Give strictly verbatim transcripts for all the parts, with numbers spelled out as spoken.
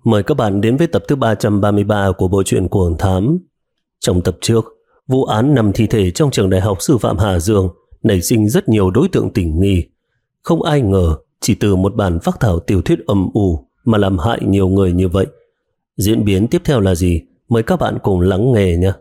Mời các bạn đến với tập thứ ba trăm ba mươi ba của bộ truyện Cuồng Thám. Trong tập trước, vụ án nằm thi thể trong trường đại học sư phạm Hà Dương nảy sinh rất nhiều đối tượng tình nghi. Không ai ngờ chỉ từ một bản phác thảo tiểu thuyết âm u mà làm hại nhiều người như vậy. Diễn biến tiếp theo là gì? Mời các bạn cùng lắng nghe nhé.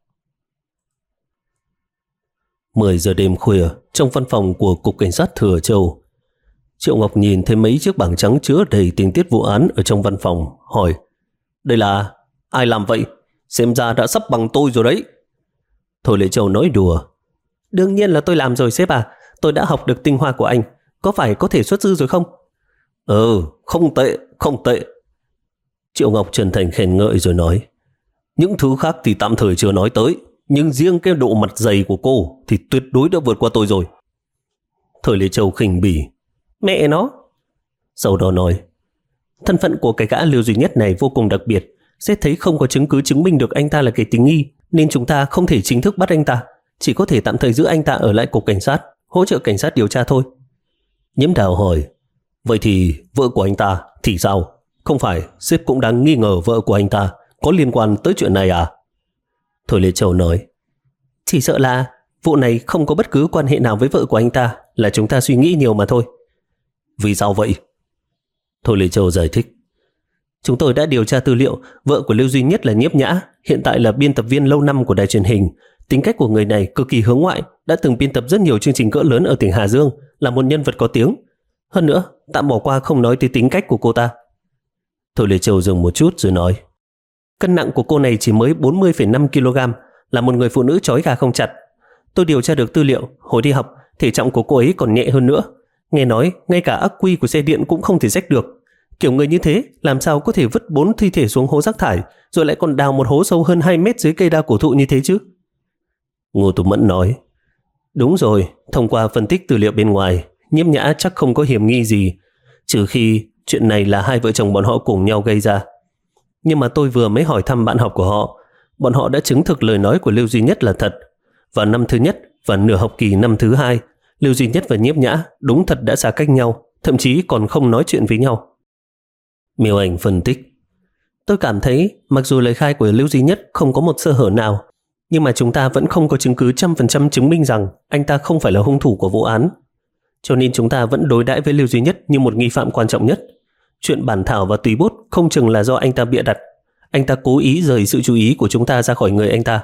mười giờ đêm khuya, trong văn phòng của Cục Cảnh sát Thừa Châu, Triệu Ngọc nhìn thấy mấy chiếc bảng trắng chứa đầy tình tiết vụ án ở trong văn phòng, hỏi: "Đây là ai làm vậy? Xem ra đã sắp bằng tôi rồi đấy." Thôi Lệ Châu nói đùa: "Đương nhiên là tôi làm rồi sếp à, tôi đã học được tinh hoa của anh, có phải có thể xuất dư rồi không?" "Ừ, không tệ, không tệ." Triệu Ngọc chân thành khen ngợi rồi nói: "Những thứ khác thì tạm thời chưa nói tới, nhưng riêng cái độ mặt dày của cô thì tuyệt đối đã vượt qua tôi rồi." Thôi Lệ Châu khinh bỉ: "Mẹ nó." Sau đó nói: "Thân phận của cái gã Lưu Duy Nhất này vô cùng đặc biệt, xét thấy không có chứng cứ chứng minh được anh ta là kẻ tình nghi, nên chúng ta không thể chính thức bắt anh ta, chỉ có thể tạm thời giữ anh ta ở lại cục cảnh sát, hỗ trợ cảnh sát điều tra thôi." Nhiễm Đào hỏi: "Vậy thì vợ của anh ta thì sao? Không phải sếp cũng đang nghi ngờ vợ của anh ta có liên quan tới chuyện này à?" Thôi Lê Châu nói: "Chỉ sợ là vụ này không có bất cứ quan hệ nào với vợ của anh ta, là chúng ta suy nghĩ nhiều mà thôi." "Vì sao vậy?" Thôi Lê Châu giải thích: "Chúng tôi đã điều tra tư liệu, vợ của Lưu Duy Nhất là Nhiếp Nhã, hiện tại là biên tập viên lâu năm của đài truyền hình. Tính cách của người này cực kỳ hướng ngoại, đã từng biên tập rất nhiều chương trình cỡ lớn ở tỉnh Hà Dương, là một nhân vật có tiếng. Hơn nữa, tạm bỏ qua không nói tới tính cách của cô ta." Thôi Lê Châu dừng một chút rồi nói: "Cân nặng của cô này chỉ mới bốn mươi phẩy năm ki lô gam, là một người phụ nữ trói gà không chặt. Tôi điều tra được tư liệu, hồi đi học, thể trọng của cô ấy còn nhẹ hơn nữa. Nghe nói, ngay cả ắc quy của xe điện cũng không thể xách được. Kiểu người như thế, làm sao có thể vứt bốn thi thể xuống hố rác thải, rồi lại còn đào một hố sâu hơn hai mét dưới cây đa cổ thụ như thế chứ?" Ngô Tú Mẫn nói: "Đúng rồi, thông qua phân tích tư liệu bên ngoài, Nhiễm Nhã chắc không có hiểm nghi gì, trừ khi chuyện này là hai vợ chồng bọn họ cùng nhau gây ra. Nhưng mà tôi vừa mới hỏi thăm bạn học của họ, bọn họ đã chứng thực lời nói của Lưu Duy Nhất là thật. Vào năm thứ nhất và nửa học kỳ năm thứ hai, Lưu Duy Nhất và Nhiễm Nhã đúng thật đã xa cách nhau, thậm chí còn không nói chuyện với nhau." Miêu Anh phân tích: "Tôi cảm thấy mặc dù lời khai của Lưu Duy Nhất không có một sơ hở nào, nhưng mà chúng ta vẫn không có chứng cứ trăm phần trăm chứng minh rằng anh ta không phải là hung thủ của vụ án. Cho nên chúng ta vẫn đối đãi với Lưu Duy Nhất như một nghi phạm quan trọng nhất. Chuyện bản thảo và tùy bút không chừng là do anh ta bịa đặt. Anh ta cố ý rời sự chú ý của chúng ta ra khỏi người anh ta."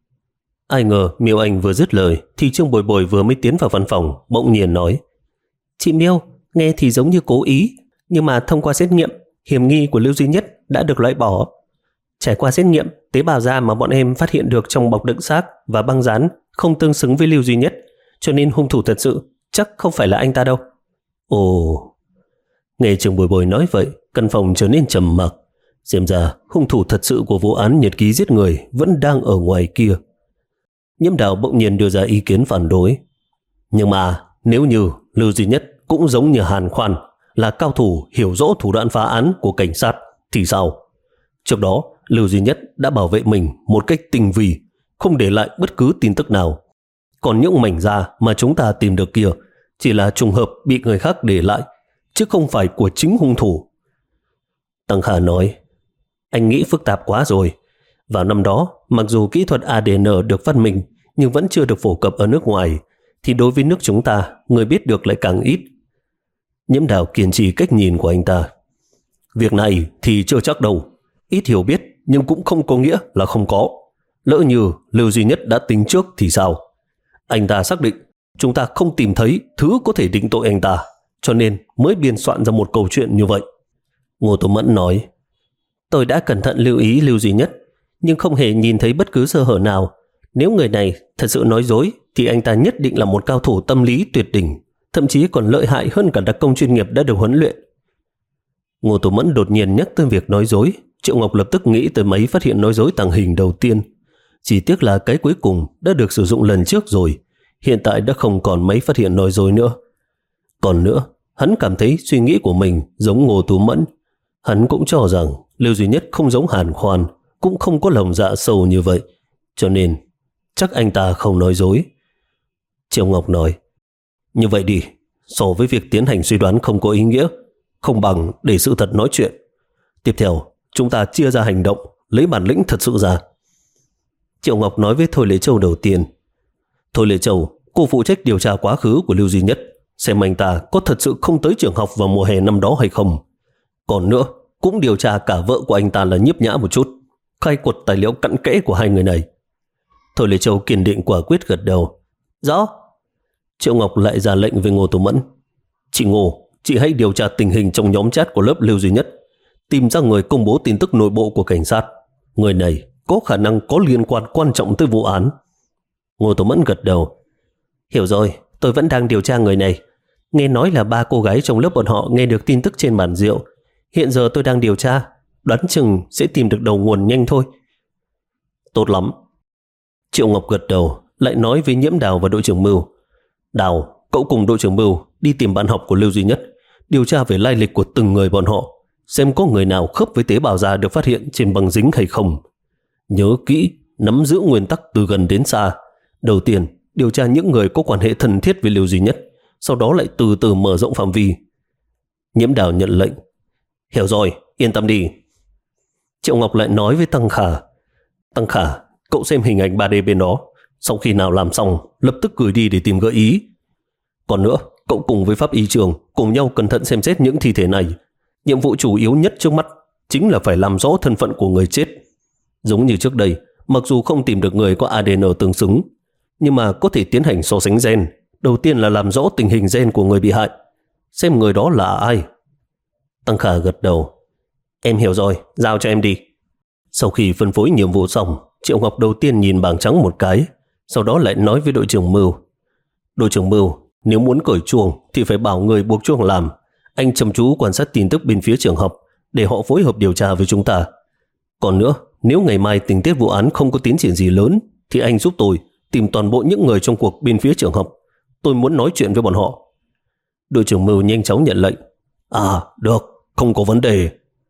Ai ngờ Miêu Anh vừa dứt lời thì Trương Bồi Bồi vừa mới tiến vào văn phòng, bỗng nhiên nói: "Chị Miêu, nghe thì giống như cố ý, nhưng mà thông qua xét nghiệm, hiểm nghi của Lưu Duy Nhất đã được loại bỏ. Trải qua xét nghiệm, tế bào da mà bọn em phát hiện được trong bọc đựng xác và băng dán không tương xứng với Lưu Duy Nhất, cho nên hung thủ thật sự chắc không phải là anh ta đâu." Ồ. Nghe Trương Bồi Bồi nói vậy, căn phòng trở nên trầm mặc. Xem ra hung thủ thật sự của vụ án nhật ký giết người vẫn đang ở ngoài kia. Nhiễm Đào bỗng nhiên đưa ra ý kiến phản đối: "Nhưng mà nếu như Lưu Duy Nhất cũng giống như Hàn Khoan, là cao thủ hiểu rõ thủ đoạn phá án của cảnh sát thì sao? Trước đó Lưu Duy Nhất đã bảo vệ mình một cách tinh vi, không để lại bất cứ tin tức nào. Còn những mảnh da mà chúng ta tìm được kia chỉ là trùng hợp bị người khác để lại, chứ không phải của chính hung thủ." Tăng Khả nói: "Anh nghĩ phức tạp quá rồi. Vào năm đó, mặc dù kỹ thuật a đê en được phát minh nhưng vẫn chưa được phổ cập ở nước ngoài, thì đối với nước chúng ta, người biết được lại càng ít." Nhiễm Đào kiên trì cách nhìn của anh ta: "Việc này thì chưa chắc đâu. Ít hiểu biết nhưng cũng không có nghĩa là không có. Lỡ như Lưu Duy Nhất đã tính trước thì sao? Anh ta xác định chúng ta không tìm thấy thứ có thể định tội anh ta, cho nên mới biên soạn ra một câu chuyện như vậy." Ngô Tô Mẫn nói: "Tôi đã cẩn thận lưu ý Lưu Duy Nhất, nhưng không hề nhìn thấy bất cứ sơ hở nào. Nếu người này thật sự nói dối thì anh ta nhất định là một cao thủ tâm lý tuyệt đỉnh, thậm chí còn lợi hại hơn cả đặc công chuyên nghiệp đã được huấn luyện." Ngô Tô Mẫn đột nhiên nhắc tới việc nói dối. Triệu Ngọc lập tức nghĩ tới máy phát hiện nói dối tàng hình đầu tiên. Chỉ tiếc là cái cuối cùng đã được sử dụng lần trước rồi, hiện tại đã không còn máy phát hiện nói dối nữa. Còn nữa, hắn cảm thấy suy nghĩ của mình giống Ngô Tú Mẫn. Hắn cũng cho rằng Lưu Duy Nhất không giống Hàn Khoan, cũng không có lòng dạ sâu như vậy, cho nên chắc anh ta không nói dối. Triệu Ngọc nói: "Như vậy đi, so với việc tiến hành suy đoán không có ý nghĩa, không bằng để sự thật nói chuyện. Tiếp theo, chúng ta chia ra hành động, lấy bản lĩnh thật sự ra. Triệu Ngọc nói với Thôi Lễ Châu đầu tiên. Thôi Lễ Châu, cô phụ trách điều tra quá khứ của Lưu Duy Nhất, xem anh ta có thật sự không tới trường học vào mùa hè năm đó hay không. Còn nữa, cũng điều tra cả vợ của anh ta là Nhiếp Nhã một chút, khai quật tài liệu cặn kẽ của hai người này. Thôi Lễ Châu kiên định quả quyết gật đầu. Rõ. Triệu Ngọc lại ra lệnh với Ngô Tô Mẫn. Chị Ngô, chị hãy điều tra tình hình trong nhóm chat của lớp Lưu Duy Nhất, tìm ra người công bố tin tức nội bộ của cảnh sát. Người này có khả năng có liên quan quan trọng tới vụ án. Ngô Tô Mẫn gật đầu. Hiểu rồi, tôi vẫn đang điều tra người này. Nghe nói là ba cô gái trong lớp bọn họ nghe được tin tức trên bàn rượu. Hiện giờ tôi đang điều tra, đoán chừng sẽ tìm được đầu nguồn nhanh thôi. Tốt lắm. Triệu Ngọc gật đầu, lại nói với Nhiễm Đào và đội trưởng Mưu. Đào, cậu cùng đội trưởng Mưu đi tìm bạn học của Lưu Duy Nhất, điều tra về lai lịch của từng người bọn họ, xem có người nào khớp với tế bào da được phát hiện trên băng dính hay không. Nhớ kỹ, nắm giữ nguyên tắc từ gần đến xa. Đầu tiên, điều tra những người có quan hệ thân thiết với Lưu Duy Nhất, sau đó lại từ từ mở rộng phạm vi. Nhiễm Đào nhận lệnh. Hiểu rồi, yên tâm đi. Triệu Ngọc lại nói với Tăng Khả. Tăng Khả, cậu xem hình ảnh ba D bên đó, sau khi nào làm xong, lập tức gửi đi để tìm gợi ý. Còn nữa, cậu cùng với pháp y trường cùng nhau cẩn thận xem xét những thi thể này. Nhiệm vụ chủ yếu nhất trước mắt chính là phải làm rõ thân phận của người chết. Giống như trước đây, mặc dù không tìm được người có a đê en tương xứng, nhưng mà có thể tiến hành so sánh gen. Đầu tiên là làm rõ tình hình gen của người bị hại, xem người đó là ai. Tăng Khả gật đầu. Em hiểu rồi, giao cho em đi. Sau khi phân phối nhiệm vụ xong, Triệu Ngọc đầu tiên nhìn bảng trắng một cái, sau đó lại nói với đội trưởng Mưu. Đội trưởng Mưu, nếu muốn cởi chuông thì phải bảo người buộc chuông làm. Anh chăm chú quan sát tin tức bên phía trường học để họ phối hợp điều tra với chúng ta. Còn nữa, nếu ngày mai tình tiết vụ án không có tiến triển gì lớn thì anh giúp tôi tìm toàn bộ những người trong cuộc bên phía trường học. Tôi muốn nói chuyện với bọn họ. Đội trưởng Mưu nhanh chóng nhận lệnh. À, được, không có vấn đề.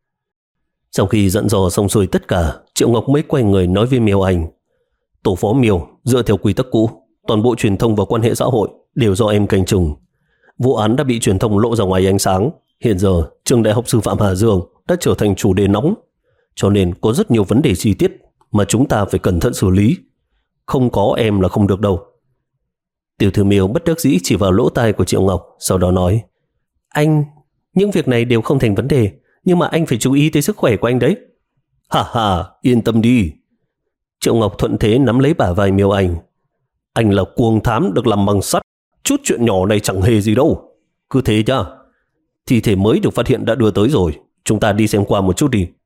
Sau khi dặn dò xong xuôi tất cả, Triệu Ngọc mới quay người nói với Miêu Anh. Tổ phó Miêu, dựa theo quy tắc cũ, toàn bộ truyền thông và quan hệ xã hội đều do em canh chừng. Vụ án đã bị truyền thông lộ ra ngoài ánh sáng. Hiện giờ, trường Đại học Sư phạm Hà Dương đã trở thành chủ đề nóng, cho nên có rất nhiều vấn đề chi tiết mà chúng ta phải cẩn thận xử lý. Không có em là không được đâu. Tiểu thư Miêu bất đắc dĩ chỉ vào lỗ tai của Triệu Ngọc, sau đó nói. Anh, những việc này đều không thành vấn đề, nhưng mà anh phải chú ý tới sức khỏe của anh đấy. Hà hà, yên tâm đi. Triệu Ngọc thuận thế nắm lấy bả vai Miêu Anh. Anh là cuồng thám được làm bằng sắt, chút chuyện nhỏ này chẳng hề gì đâu. Cứ thế nhá. Thi thể mới được phát hiện đã đưa tới rồi, chúng ta đi xem qua một chút đi.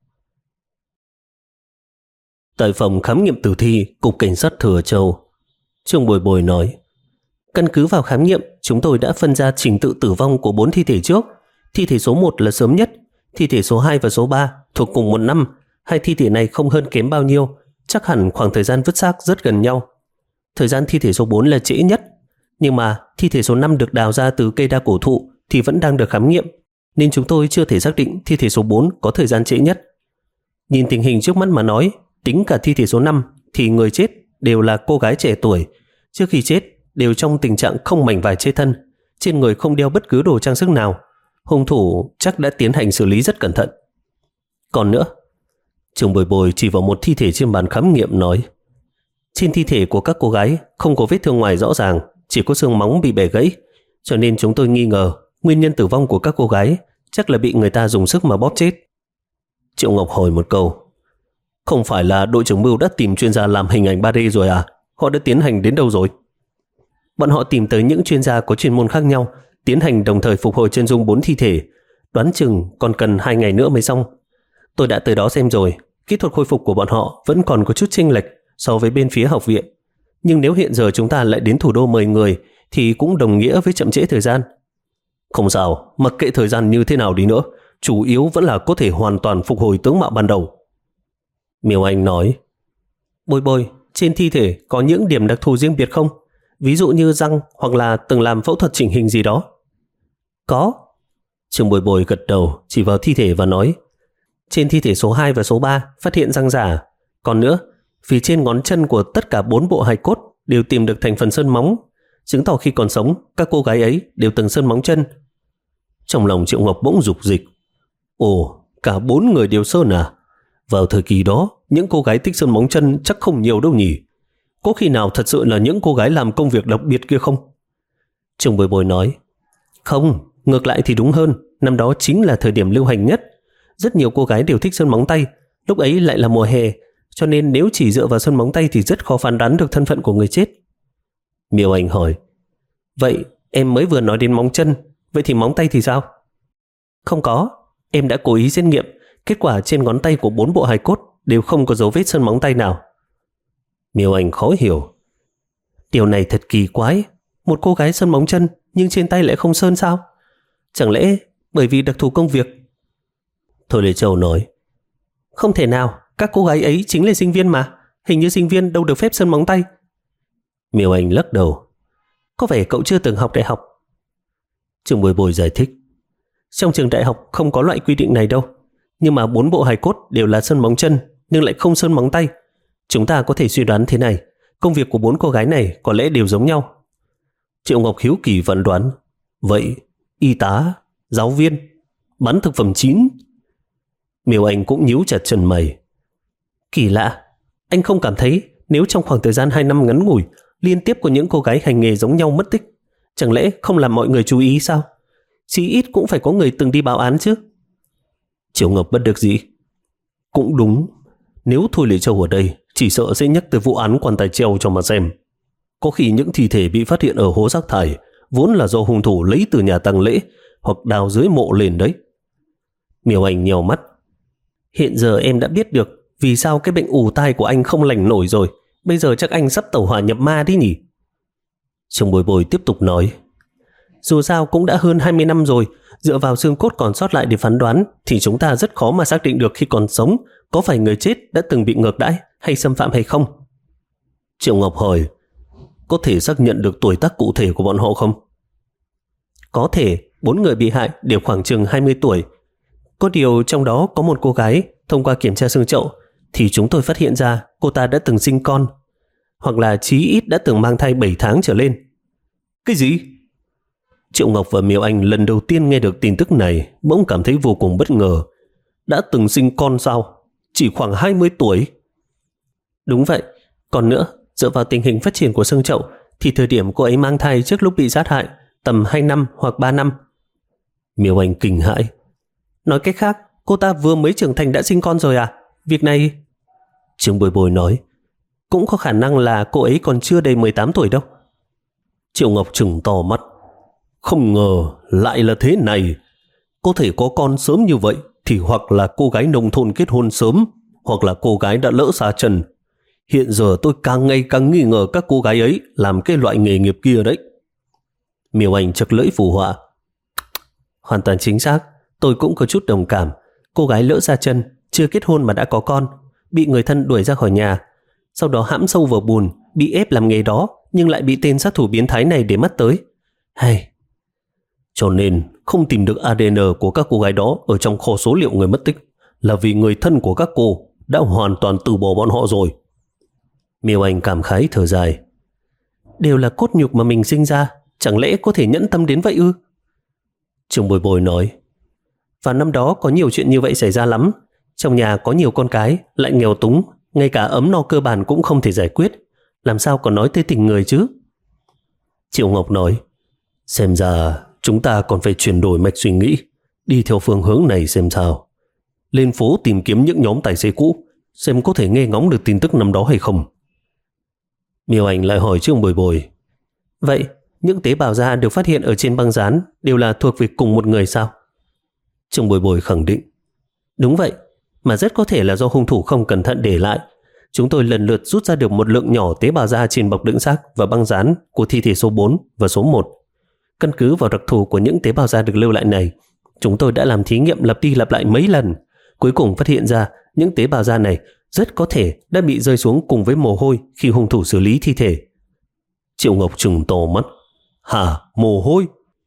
Tại phòng khám nghiệm tử thi, Cục Cảnh sát Thừa Châu, Trương Bồi Bồi nói. Căn cứ vào khám nghiệm, chúng tôi đã phân ra trình tự tử vong của bốn thi thể trước. Thi thể số một là sớm nhất, thi thể số hai và số ba thuộc cùng một năm. Hai thi thể này không hơn kém bao nhiêu, chắc hẳn khoảng thời gian vứt xác rất gần nhau. Thời gian thi thể số bốn là trễ nhất, nhưng mà thi thể số năm được đào ra từ cây đa cổ thụ thì vẫn đang được khám nghiệm, nên chúng tôi chưa thể xác định thi thể số bốn có thời gian trễ nhất. Nhìn tình hình trước mắt mà nói, tính cả thi thể số năm thì người chết đều là cô gái trẻ tuổi. Trước khi chết đều trong tình trạng không mảnh vải che thân, trên người không đeo bất cứ đồ trang sức nào. Hung thủ chắc đã tiến hành xử lý rất cẩn thận. Còn nữa, Trường Bồi Bồi chỉ vào một thi thể trên bàn khám nghiệm nói. Trên thi thể của các cô gái không có vết thương ngoài rõ ràng, chỉ có xương móng bị bẻ gãy, cho nên chúng tôi nghi ngờ nguyên nhân tử vong của các cô gái chắc là bị người ta dùng sức mà bóp chết. Triệu Ngọc hỏi một câu. Không phải là đội trưởng Mưu đã tìm chuyên gia làm hình ảnh ba D rồi à? Họ đã tiến hành đến đâu rồi? Bọn họ tìm tới những chuyên gia có chuyên môn khác nhau, tiến hành đồng thời phục hồi chân dung bốn thi thể. Đoán chừng còn cần hai ngày nữa mới xong. Tôi đã tới đó xem rồi, kỹ thuật khôi phục của bọn họ vẫn còn có chút chênh lệch so với bên phía học viện. Nhưng nếu hiện giờ chúng ta lại đến thủ đô mời người thì cũng đồng nghĩa với chậm trễ thời gian. Không sao, mặc kệ thời gian như thế nào đi nữa, chủ yếu vẫn là có thể hoàn toàn phục hồi tướng mạo ban đầu. Miêu Anh nói. Bồi Bồi, trên thi thể có những điểm đặc thù riêng biệt không? Ví dụ như răng hoặc là từng làm phẫu thuật chỉnh hình gì đó. Có. Trương Bồi Bồi gật đầu chỉ vào thi thể và nói. Trên thi thể số hai và số ba phát hiện răng giả. Còn nữa, vì trên ngón chân của tất cả bốn bộ hài cốt đều tìm được thành phần sơn móng, chứng tỏ khi còn sống các cô gái ấy đều từng sơn móng chân. Trong lòng Triệu Ngọc bỗng dục dịch. Ồ, Cả bốn người đều sơn à? Vào thời kỳ đó, những cô gái thích sơn móng chân chắc không nhiều đâu nhỉ? Có khi nào thật sự là những cô gái làm công việc đặc biệt kia không? Trương Bồi Bồi nói, không, ngược lại thì đúng hơn. Năm đó chính là thời điểm lưu hành nhất. Rất nhiều cô gái đều thích sơn móng tay. Lúc ấy lại là mùa hè, cho nên nếu chỉ dựa vào sơn móng tay thì rất khó phán đoán được thân phận của người chết. Miêu Anh hỏi, vậy em mới vừa nói đến móng chân, vậy thì móng tay thì sao? Không có, em đã cố ý xét nghiệm. Kết quả trên ngón tay của bốn bộ hài cốt đều không có dấu vết sơn móng tay nào. Miêu Anh khó hiểu, điều này thật kỳ quái. Một cô gái sơn móng chân nhưng trên tay lại không sơn sao? Chẳng lẽ bởi vì đặc thù công việc? Thôi Lê Châu nói, không thể nào, các cô gái ấy chính là sinh viên mà. Hình như sinh viên đâu được phép sơn móng tay. Miêu Anh lắc đầu, có vẻ cậu chưa từng học đại học. Trương Bồi Bồi giải thích, trong trường đại học không có loại quy định này đâu. Nhưng mà bốn bộ hài cốt đều là sơn móng chân nhưng lại không sơn móng tay. Chúng ta có thể suy đoán thế này, công việc của bốn cô gái này có lẽ đều giống nhau. Triệu Ngọc hiếu kỳ vẫn đoán, vậy y tá, giáo viên, bán thực phẩm chín? Miêu Anh cũng nhíu chặt chân mày. Kỳ lạ, anh không cảm thấy nếu trong khoảng thời gian hai năm ngắn ngủi liên tiếp có những cô gái hành nghề giống nhau mất tích, chẳng lẽ không làm mọi người chú ý sao? Chí ít cũng phải có người từng đi báo án chứ. Triệu Ngọc bất đắc dĩ, cũng đúng, nếu Thôi Lệ Châu ở đây chỉ sợ sẽ nhắc tới vụ án quan tài treo cho mà xem. Có khi những thi thể bị phát hiện ở hố rác thải vốn là do hung thủ lấy từ nhà tang lễ hoặc đào dưới mộ lên đấy. Miêu Anh nhèo mắt, hiện giờ em đã biết được vì sao cái bệnh ù tai của anh không lành nổi rồi. Bây giờ chắc anh sắp tẩu hỏa nhập ma đi nhỉ? Trương Bồi Bồi tiếp tục nói, dù sao cũng đã hơn hai mươi năm rồi, dựa vào xương cốt còn sót lại để phán đoán thì chúng ta rất khó mà xác định được khi còn sống có phải người chết đã từng bị ngược đãi hay xâm phạm hay không. Triệu Ngọc hỏi, có thể xác nhận được tuổi tác cụ thể của bọn họ không? Có thể, bốn người bị hại đều khoảng chừng hai mươi tuổi. Có điều trong đó có một cô gái, thông qua kiểm tra xương chậu thì chúng tôi phát hiện ra cô ta đã từng sinh con, hoặc là chí ít đã từng mang thai bảy tháng trở lên. Cái gì? Triệu Ngọc và Miêu Anh lần đầu tiên nghe được tin tức này bỗng cảm thấy vô cùng bất ngờ. Đã từng sinh con sao? Chỉ khoảng hai mươi tuổi? Đúng vậy. Còn nữa, dựa vào tình hình phát triển của xương chậu thì thời điểm cô ấy mang thai trước lúc bị sát hại tầm hai năm hoặc ba năm. Miêu Anh kinh hãi. Nói cách khác, cô ta vừa mới trưởng thành đã sinh con rồi à? Việc này... Trương Bồi Bồi nói, cũng có khả năng là cô ấy còn chưa đầy mười tám tuổi đâu. Triệu Ngọc trừng to mắt. Không ngờ lại là thế này. Có thể có con sớm như vậy thì hoặc là cô gái nông thôn kết hôn sớm, hoặc là cô gái đã lỡ xa chân. Hiện giờ tôi càng ngày càng nghi ngờ các cô gái ấy làm cái loại nghề nghiệp kia đấy. Miêu Anh chật lưỡi phù họa. Hoàn toàn chính xác, tôi cũng có chút đồng cảm. Cô gái lỡ xa chân, chưa kết hôn mà đã có con, bị người thân đuổi ra khỏi nhà, sau đó hãm sâu vào bùn, bị ép làm nghề đó, nhưng lại bị tên sát thủ biến thái này để mắt tới. Hay... Cho nên không tìm được a đê en của các cô gái đó ở trong kho số liệu người mất tích là vì người thân của các cô đã hoàn toàn từ bỏ bọn họ rồi. Miêu Anh cảm khái thở dài. Đều là cốt nhục mà mình sinh ra, chẳng lẽ có thể nhẫn tâm đến vậy ư? Trương Bồi Bồi nói, vào năm đó có nhiều chuyện như vậy xảy ra lắm. Trong nhà có nhiều con cái, lại nghèo túng, ngay cả ấm no cơ bản cũng không thể giải quyết, làm sao còn nói tới tình người chứ? Triệu Ngọc nói, xem ra chúng ta còn phải chuyển đổi mạch suy nghĩ, đi theo phương hướng này xem sao. Lên phố tìm kiếm những nhóm tài xế cũ, xem có thể nghe ngóng được tin tức năm đó hay không. Miêu Anh lại hỏi Trương Bồi Bồi, vậy những tế bào da được phát hiện ở trên băng dán đều là thuộc về cùng một người sao? Trương Bồi Bồi khẳng định, đúng vậy, mà rất có thể là do hung thủ không cẩn thận để lại. Chúng tôi lần lượt rút ra được một lượng nhỏ tế bào da trên bọc đựng xác và băng dán của thi thể số bốn và số một. Căn cứ vào đặc thù của những tế bào da được lưu lại này, chúng tôi đã làm thí nghiệm lặp đi lặp lại mấy lần, cuối cùng phát hiện ra những tế bào da này rất có thể đã bị rơi xuống cùng với mồ hôi khi hung thủ xử lý thi thể. Triệu Ngọc trừng to mắt. Hả? Mồ hôi?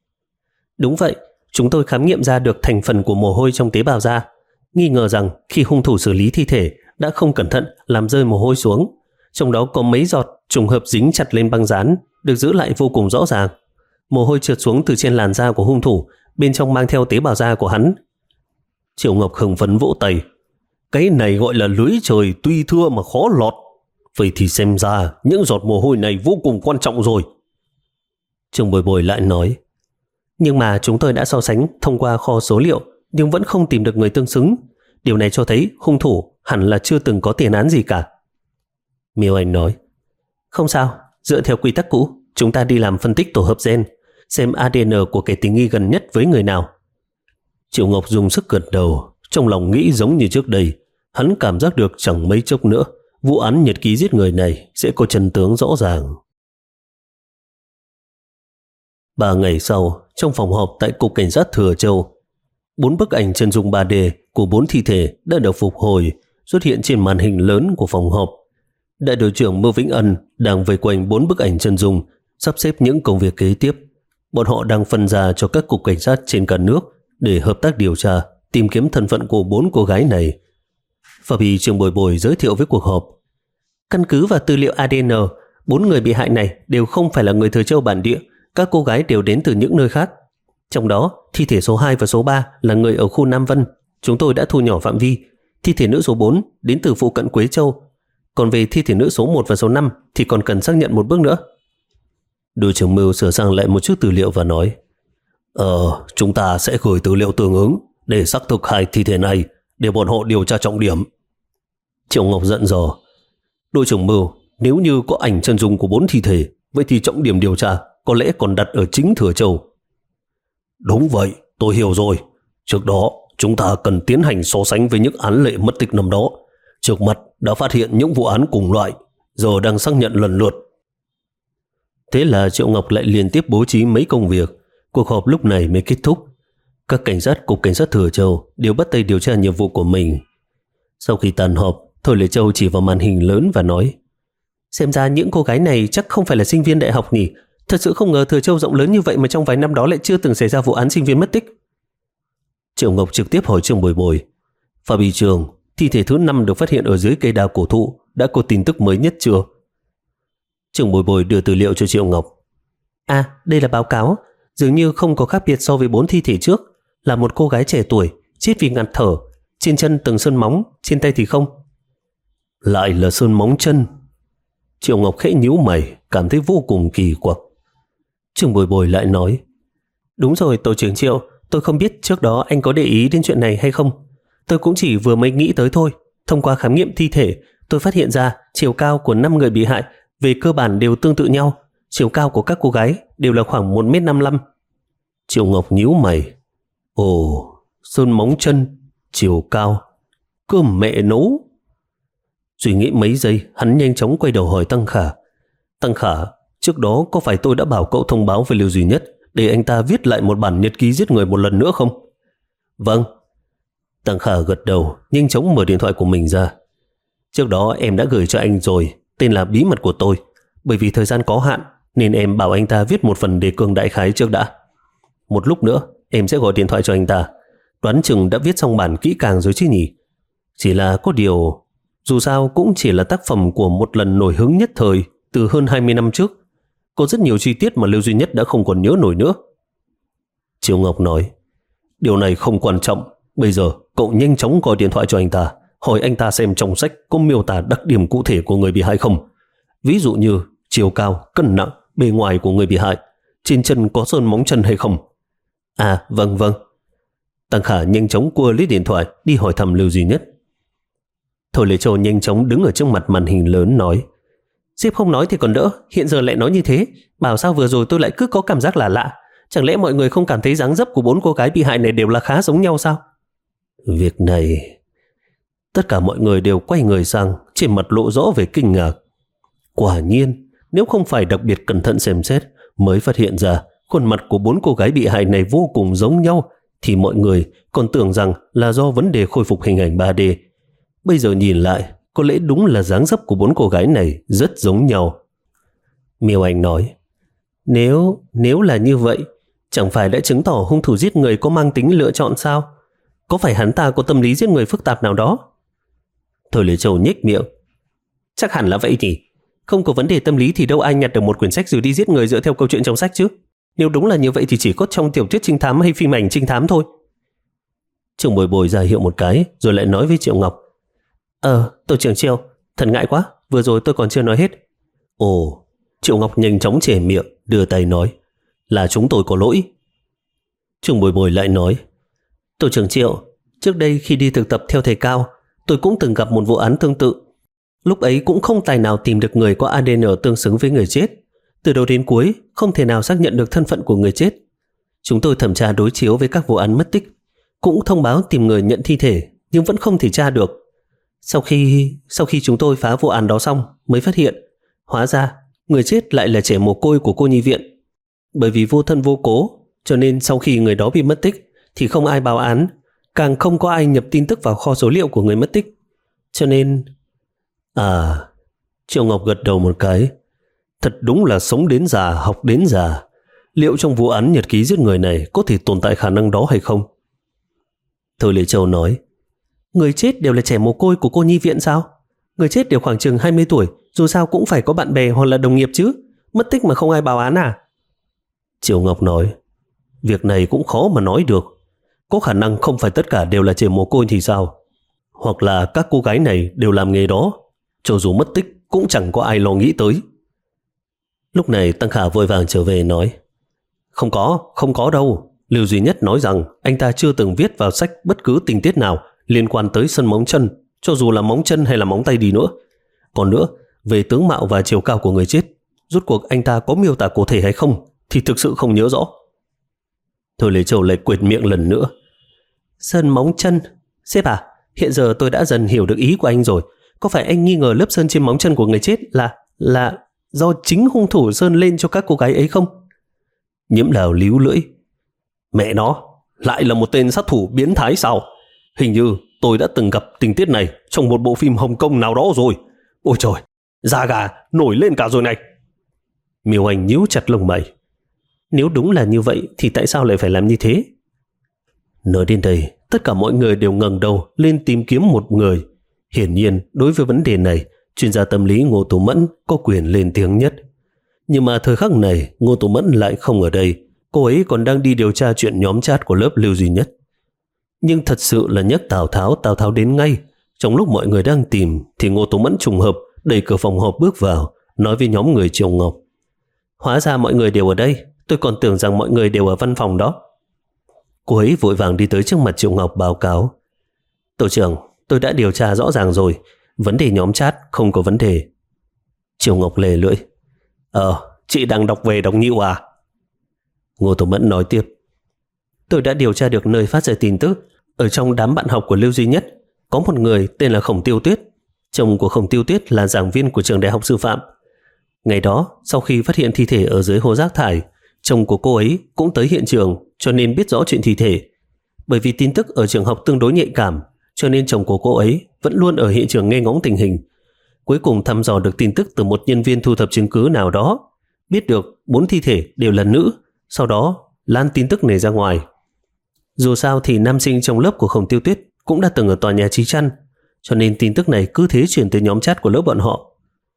Đúng vậy, chúng tôi khám nghiệm ra được thành phần của mồ hôi trong tế bào da, nghi ngờ rằng khi hung thủ xử lý thi thể đã không cẩn thận làm rơi mồ hôi xuống, trong đó có mấy giọt trùng hợp dính chặt lên băng dán, được giữ lại vô cùng rõ ràng. Mồ hôi trượt xuống từ trên làn da của hung thủ, bên trong mang theo tế bào da của hắn. Triệu Ngọc hưng phấn vỗ tay. Cái này gọi là lưới trời tuy thưa mà khó lọt. Vậy thì xem ra những giọt mồ hôi này vô cùng quan trọng rồi. Trương Bồi Bồi lại nói. Nhưng mà chúng tôi đã so sánh thông qua kho số liệu, nhưng vẫn không tìm được người tương xứng. Điều này cho thấy hung thủ hẳn là chưa từng có tiền án gì cả. Miêu Anh nói. Không sao, dựa theo quy tắc cũ, chúng ta đi làm phân tích tổ hợp gen, xem a đê en của kẻ tình nghi gần nhất với người nào. Triệu Ngọc dùng sức gật đầu, trong lòng nghĩ giống như trước đây. Hắn cảm giác được chẳng mấy chốc nữa, vụ án nhật ký giết người này sẽ có chân tướng rõ ràng. Ba ngày sau, trong phòng họp tại Cục Cảnh sát Thừa Châu, bốn bức ảnh chân dung ba D của bốn thi thể đã được phục hồi xuất hiện trên màn hình lớn của phòng họp. Đại đội trưởng Mơ Vĩnh Ân đang vây quanh bốn bức ảnh chân dung, sắp xếp những công việc kế tiếp. Bọn họ đang phân ra cho các cục cảnh sát trên cả nước để hợp tác điều tra, tìm kiếm thân phận của bốn cô gái này. Và bị Trương Bồi Bồi giới thiệu với cuộc họp. Căn cứ vào tư liệu a đê en, bốn người bị hại này đều không phải là người Thừa Châu bản địa, các cô gái đều đến từ những nơi khác. Trong đó, thi thể số hai và số ba là người ở khu Nam Vân, chúng tôi đã thu nhỏ phạm vi. Thi thể nữ số bốn đến từ phụ cận Quế Châu. Còn về thi thể nữ số một và số năm thì còn cần xác nhận một bước nữa. Đội trưởng Mưu sửa sang lại một chút tư liệu và nói, Ờ, chúng ta sẽ gửi tư liệu tương ứng để xác thực hai thi thể này để bọn họ điều tra trọng điểm. Triệu Ngọc giận dò, đội trưởng Mưu, nếu như có ảnh chân dung của bốn thi thể, vậy thì trọng điểm điều tra có lẽ còn đặt ở chính Thừa Châu. Đúng vậy, tôi hiểu rồi. Trước đó, chúng ta cần tiến hành so sánh với những án lệ mất tích năm đó. Trước mặt đã phát hiện những vụ án cùng loại, giờ đang xác nhận lần lượt. Thế là Triệu Ngọc lại liên tiếp bố trí mấy công việc. Cuộc họp lúc này mới kết thúc. Các cảnh sát Cục Cảnh sát Thừa Châu đều bắt tay điều tra nhiệm vụ của mình. Sau khi tàn họp, Thôi Lệ Châu chỉ vào màn hình lớn và nói, xem ra những cô gái này chắc không phải là sinh viên đại học nhỉ. Thật sự không ngờ Thừa Châu rộng lớn như vậy mà trong vài năm đó lại chưa từng xảy ra vụ án sinh viên mất tích. Triệu Ngọc trực tiếp hỏi Trương Bồi Bồi, Phạm Bị Trường, thi thể thứ năm được phát hiện ở dưới cây đa cổ thụ, đã có tin tức mới nhất chưa? Trương Bồi Bồi đưa tư liệu cho Triệu Ngọc. À, đây là báo cáo, dường như không có khác biệt so với bốn thi thể trước, là một cô gái trẻ tuổi, chết vì ngạt thở, trên chân từng sơn móng, trên tay thì không. Lại là sơn móng chân. Triệu Ngọc khẽ nhíu mày, cảm thấy vô cùng kỳ quặc. Trương Bồi Bồi lại nói, đúng rồi tổ trưởng Triệu, tôi không biết trước đó anh có để ý đến chuyện này hay không. Tôi cũng chỉ vừa mới nghĩ tới thôi. Thông qua khám nghiệm thi thể, tôi phát hiện ra chiều cao của năm người bị hại về cơ bản đều tương tự nhau. Chiều cao của các cô gái đều là khoảng một mét năm mươi lăm. Triệu Ngọc nhíu mày. Ồ, sơn móng chân, chiều cao, cơm mẹ nấu. Suy nghĩ mấy giây, hắn nhanh chóng quay đầu hỏi Tăng Khả. Tăng Khả, trước đó có phải tôi đã bảo cậu thông báo với Lưu Duy Nhất để anh ta viết lại một bản nhật ký giết người một lần nữa không? Vâng. Tăng Khả gật đầu, nhanh chóng mở điện thoại của mình ra. Trước đó em đã gửi cho anh rồi, tên là bí mật của tôi. Bởi vì thời gian có hạn, nên em bảo anh ta viết một phần đề cương đại khái trước đã. Một lúc nữa, em sẽ gọi điện thoại cho anh ta. Đoán chừng đã viết xong bản kỹ càng rồi chứ nhỉ? Chỉ là có điều, dù sao cũng chỉ là tác phẩm của một lần nổi hứng nhất thời từ hơn hai mươi năm trước. Có rất nhiều chi tiết mà Lưu Duy Nhất đã không còn nhớ nổi nữa. Triệu Ngọc nói, điều này không quan trọng. Bây giờ cậu nhanh chóng gọi điện thoại cho anh ta, hỏi anh ta xem trong sách có miêu tả đặc điểm cụ thể của người bị hại không. Ví dụ như chiều cao, cân nặng, bề ngoài của người bị hại, trên chân có sơn móng chân hay không. À vâng vâng. Tăng Khả nhanh chóng cua lấy điện thoại đi hỏi thăm Lưu Duy Nhất. Thôi Lệ Châu nhanh chóng đứng ở trước mặt màn hình lớn nói, sếp không nói thì còn đỡ, hiện giờ lại nói như thế. Bảo sao vừa rồi tôi lại cứ có cảm giác lạ lạ. Chẳng lẽ mọi người không cảm thấy dáng dấp của bốn cô gái bị hại này đều là khá giống nhau sao? Việc này... Tất cả mọi người đều quay người sang, trên mặt lộ rõ về kinh ngạc. Quả nhiên, nếu không phải đặc biệt cẩn thận xem xét mới phát hiện ra khuôn mặt của bốn cô gái bị hại này vô cùng giống nhau, thì mọi người còn tưởng rằng là do vấn đề khôi phục hình ảnh ba D. Bây giờ nhìn lại, có lẽ đúng là dáng dấp của bốn cô gái này rất giống nhau. Miêu Anh nói, Nếu, nếu là như vậy, chẳng phải đã chứng tỏ hung thủ giết người có mang tính lựa chọn sao? Có phải hắn ta có tâm lý giết người phức tạp nào đó? Thôi Lệ Châu nhếch miệng. Chắc hẳn là vậy nhỉ. Không có vấn đề tâm lý thì đâu ai nhặt được một quyển sách rồi đi giết người dựa theo câu chuyện trong sách chứ. Nếu đúng là như vậy thì chỉ có trong tiểu thuyết trinh thám hay phim ảnh trinh thám thôi. Trương Bồi Bồi ra hiệu một cái rồi lại nói với Triệu Ngọc. Ờ, tổ trưởng Triệu, thật ngại quá, vừa rồi tôi còn chưa nói hết. Ồ, Triệu Ngọc nhanh chóng chẻ miệng, đưa tay nói. Là chúng tôi có lỗi. Trương Bồi Bồi lại nói. Tổ trưởng Triệu, trước đây khi đi thực tập theo thầy Cao, tôi cũng từng gặp một vụ án tương tự. Lúc ấy cũng không tài nào tìm được người có a đê en tương xứng với người chết. Từ đầu đến cuối không thể nào xác nhận được thân phận của người chết. Chúng tôi thẩm tra đối chiếu với các vụ án mất tích, cũng thông báo tìm người nhận thi thể, nhưng vẫn không thể tra được. Sau khi sau khi chúng tôi phá vụ án đó xong mới phát hiện, hóa ra người chết lại là trẻ mồ côi của cô nhi viện. Bởi vì vô thân vô cố, cho nên sau khi người đó bị mất tích thì không ai báo án, càng không có ai nhập tin tức vào kho số liệu của người mất tích. Cho nên... À, Triệu Ngọc gật đầu một cái. Thật đúng là sống đến già, học đến già. Liệu trong vụ án nhật ký giết người này có thể tồn tại khả năng đó hay không? Thôi Lê Châu nói. Người chết đều là trẻ mồ côi của cô nhi viện sao? Người chết đều khoảng chừng hai mươi tuổi, dù sao cũng phải có bạn bè hoặc là đồng nghiệp chứ. Mất tích mà không ai báo án à? Triệu Ngọc nói. Việc này cũng khó mà nói được. Có khả năng không phải tất cả đều là trẻ mồ côi thì sao? Hoặc là các cô gái này đều làm nghề đó, cho dù mất tích cũng chẳng có ai lo nghĩ tới. Lúc này Tăng Khả vội vàng trở về nói. Không có, không có đâu. Lưu Duy Nhất nói rằng anh ta chưa từng viết vào sách bất cứ tình tiết nào liên quan tới sân móng chân, cho dù là móng chân hay là móng tay đi nữa. Còn nữa, về tướng mạo và chiều cao của người chết, rốt cuộc anh ta có miêu tả cụ thể hay không thì thực sự không nhớ rõ. Thôi Lê Châu lại quệt miệng lần nữa. Sơn móng chân? Sếp à, hiện giờ tôi đã dần hiểu được ý của anh rồi. Có phải anh nghi ngờ lớp sơn trên móng chân của người chết là là do chính hung thủ sơn lên cho các cô gái ấy không? Nhiễm Đào líu lưỡi. Mẹ nó, lại là một tên sát thủ biến thái sao? Hình như tôi đã từng gặp tình tiết này trong một bộ phim Hồng Kông nào đó rồi. Ôi trời, da gà nổi lên cả rồi này. Miêu Anh nhíu chặt lông mày. Nếu đúng là như vậy thì tại sao lại phải làm như thế? Nói đến đây, tất cả mọi người đều ngẩng đầu lên tìm kiếm một người. Hiển nhiên, đối với vấn đề này, chuyên gia tâm lý Ngô Tú Mẫn có quyền lên tiếng nhất. Nhưng mà thời khắc này, Ngô Tú Mẫn lại không ở đây. Cô ấy còn đang đi điều tra chuyện nhóm chat của lớp Lưu Duy Nhất. Nhưng thật sự là nhắc Tào Tháo, Tào Tháo đến ngay. Trong lúc mọi người đang tìm thì Ngô Tú Mẫn trùng hợp đẩy cửa phòng họp bước vào, nói với nhóm người Triệu Ngọc. Hóa ra mọi người đều ở đây, tôi còn tưởng rằng mọi người đều ở văn phòng đó. Cô ấy vội vàng đi tới trước mặt Triệu Ngọc báo cáo. Tổ trưởng, tôi đã điều tra rõ ràng rồi, vấn đề nhóm chat không có vấn đề. Triệu Ngọc lề lưỡi. Ờ, chị đang đọc về đọc nhịu à? Ngô Tú Mẫn nói tiếp. Tôi đã điều tra được nơi phát ra tin tức. Ở trong đám bạn học của Lưu Duy Nhất có một người tên là Khổng Tiêu Tuyết. Chồng của Khổng Tiêu Tuyết là giảng viên của trường đại học sư phạm. Ngày đó, sau khi phát hiện thi thể ở dưới hồ rác thải, chồng của cô ấy cũng tới hiện trường, cho nên biết rõ chuyện thi thể. Bởi vì tin tức ở trường học tương đối nhạy cảm, cho nên chồng của cô ấy vẫn luôn ở hiện trường nghe ngóng tình hình. Cuối cùng thăm dò được tin tức từ một nhân viên thu thập chứng cứ nào đó, biết được bốn thi thể đều là nữ, sau đó lan tin tức này ra ngoài. Dù sao thì nam sinh trong lớp của Khổng Tiêu Tuyết cũng đã từng ở tòa nhà Chí Chăn, cho nên tin tức này cứ thế chuyển tới nhóm chat của lớp bọn họ.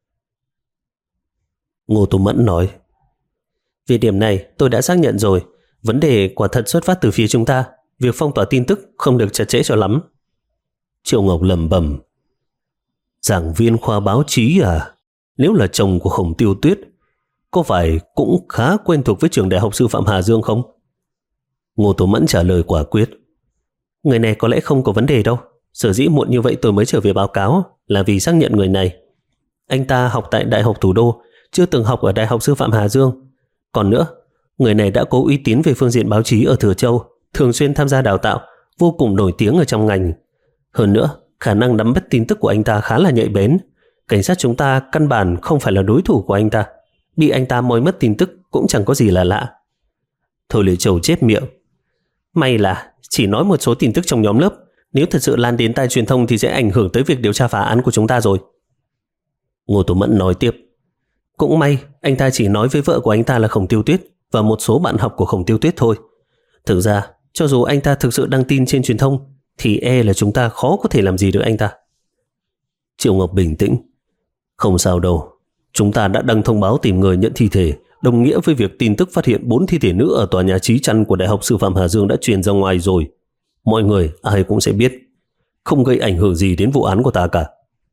Ngô Tú Mẫn nói. Về điểm này tôi đã xác nhận rồi, vấn đề quả thật xuất phát từ phía chúng ta, việc phong tỏa tin tức không được chặt chẽ cho lắm. Triệu Ngọc lẩm bẩm. Giảng viên khoa báo chí à? Nếu là chồng của Khổng Tiêu Tuyết, có phải cũng khá quen thuộc với trường đại học sư phạm Hà Dương không? Ngô Tú Mẫn trả lời quả quyết. Người này có lẽ không có vấn đề đâu. Sở dĩ muộn như vậy tôi mới trở về báo cáo là vì xác nhận người này. Anh ta học tại Đại học Thủ đô, chưa từng học ở Đại học sư phạm Hà Dương. Còn nữa, người này đã có uy tín về phương diện báo chí ở Thừa Châu, thường xuyên tham gia đào tạo, vô cùng nổi tiếng ở trong ngành. Hơn nữa, khả năng nắm bắt tin tức của anh ta khá là nhạy bén. Cảnh sát chúng ta căn bản không phải là đối thủ của anh ta. Bị anh ta moi mất tin tức cũng chẳng có gì là lạ. Thôi Lê Châu chép miệng. May là chỉ nói một số tin tức trong nhóm lớp, nếu thật sự lan đến tai truyền thông thì sẽ ảnh hưởng tới việc điều tra phá án của chúng ta rồi. Ngô Tú Mẫn nói tiếp. Cũng may anh ta chỉ nói với vợ của anh ta là Khổng Tiêu Tuyết và một số bạn học của Khổng Tiêu Tuyết thôi. Thực ra, cho dù anh ta thực sự đăng tin trên truyền thông thì e là chúng ta khó có thể làm gì được anh ta. Triệu Ngọc bình tĩnh. Không sao đâu, chúng ta đã đăng thông báo tìm người nhận thi thể, đồng nghĩa với việc tin tức phát hiện bốn thi thể nữ ở tòa nhà Chí Chăn của Đại học Sư phạm Hà Dương đã truyền ra ngoài rồi. mọi người ai cũng sẽ biết, không gây ảnh hưởng gì đến vụ án của ta cả.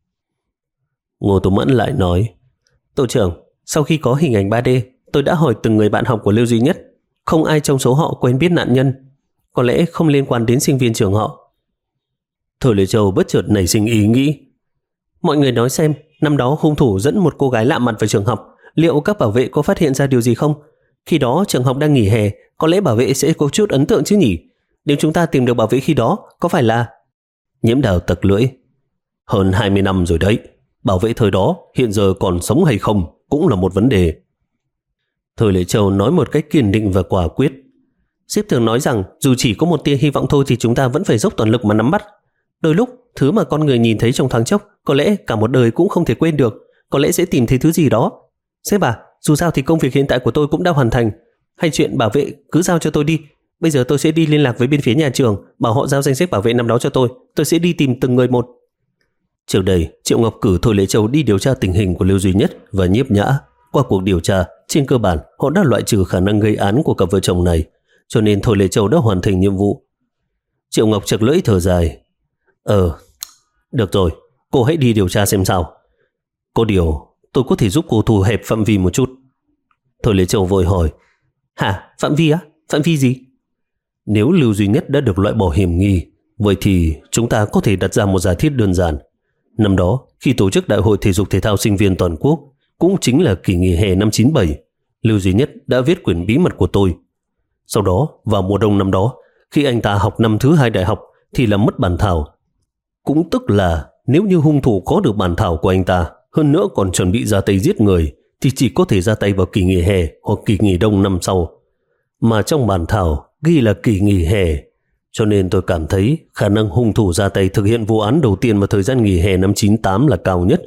Ngô Tú Mẫn lại nói, tổ trưởng, sau khi có hình ảnh ba D, tôi đã hỏi từng người bạn học của Lưu Duy Nhất, không ai trong số họ quen biết nạn nhân, có lẽ không liên quan đến sinh viên trường họ. Thôi Lê Châu bất chợt nảy sinh ý nghĩ, mọi người nói xem, năm đó hung thủ dẫn một cô gái lạ mặt vào trường học, liệu các bảo vệ có phát hiện ra điều gì không? Khi đó trường học đang nghỉ hè, có lẽ bảo vệ sẽ có chút ấn tượng chứ nhỉ? Nếu chúng ta tìm được bảo vệ khi đó, có phải là... Nhiễm Đào tặc lưỡi, hơn hai mươi năm rồi đấy, bảo vệ thời đó hiện giờ còn sống hay không cũng là một vấn đề. Thôi Lệ Châu nói một cách kiên định và quả quyết, sếp thường nói rằng dù chỉ có một tia hy vọng thôi thì chúng ta vẫn phải dốc toàn lực mà nắm bắt. Đôi lúc, thứ mà con người nhìn thấy trong thoáng chốc có lẽ cả một đời cũng không thể quên được, có lẽ sẽ tìm thấy thứ gì đó. Sếp à, dù sao thì công việc hiện tại của tôi cũng đã hoàn thành, hay chuyện bảo vệ cứ giao cho tôi đi. Bây giờ tôi sẽ đi liên lạc với bên phía nhà trường, bảo họ giao danh sách bảo vệ năm đó cho tôi. Tôi sẽ đi tìm từng người một. Trước đây, Triệu Ngọc cử Thôi Lệ Châu đi điều tra tình hình của Lưu Duy Nhất và Nhiếp Nhã. Qua cuộc điều tra, trên cơ bản họ đã loại trừ khả năng gây án của cặp vợ chồng này, cho nên Thôi Lệ Châu đã hoàn thành nhiệm vụ. Triệu Ngọc chật lưỡi thở dài. Ờ, được rồi, cô hãy đi điều tra xem sao. Có điều, tôi có thể giúp cô thu hẹp phạm vi một chút. Thôi Lệ Châu vội hỏi. Hả, phạm vi á? Phạm vi gì? Nếu Lưu Duy Nhất đã được loại bỏ hiểm nghi, vậy thì chúng ta có thể đặt ra một giả thiết đơn giản. Năm đó, khi tổ chức Đại hội Thể dục Thể thao Sinh viên Toàn quốc, cũng chính là kỳ nghỉ hè năm chín bảy, Lưu Duy Nhất đã viết quyển bí mật của tôi. Sau đó, vào mùa đông năm đó, khi anh ta học năm thứ hai đại học thì là mất bản thảo. Cũng tức là nếu như hung thủ có được bản thảo của anh ta, hơn nữa còn chuẩn bị ra tay giết người, thì chỉ có thể ra tay vào kỳ nghỉ hè hoặc kỳ nghỉ đông năm sau. Mà trong bản thảo ghi là kỳ nghỉ hè, cho nên tôi cảm thấy khả năng hung thủ ra tay thực hiện vụ án đầu tiên vào thời gian nghỉ hè năm chín tám là cao nhất.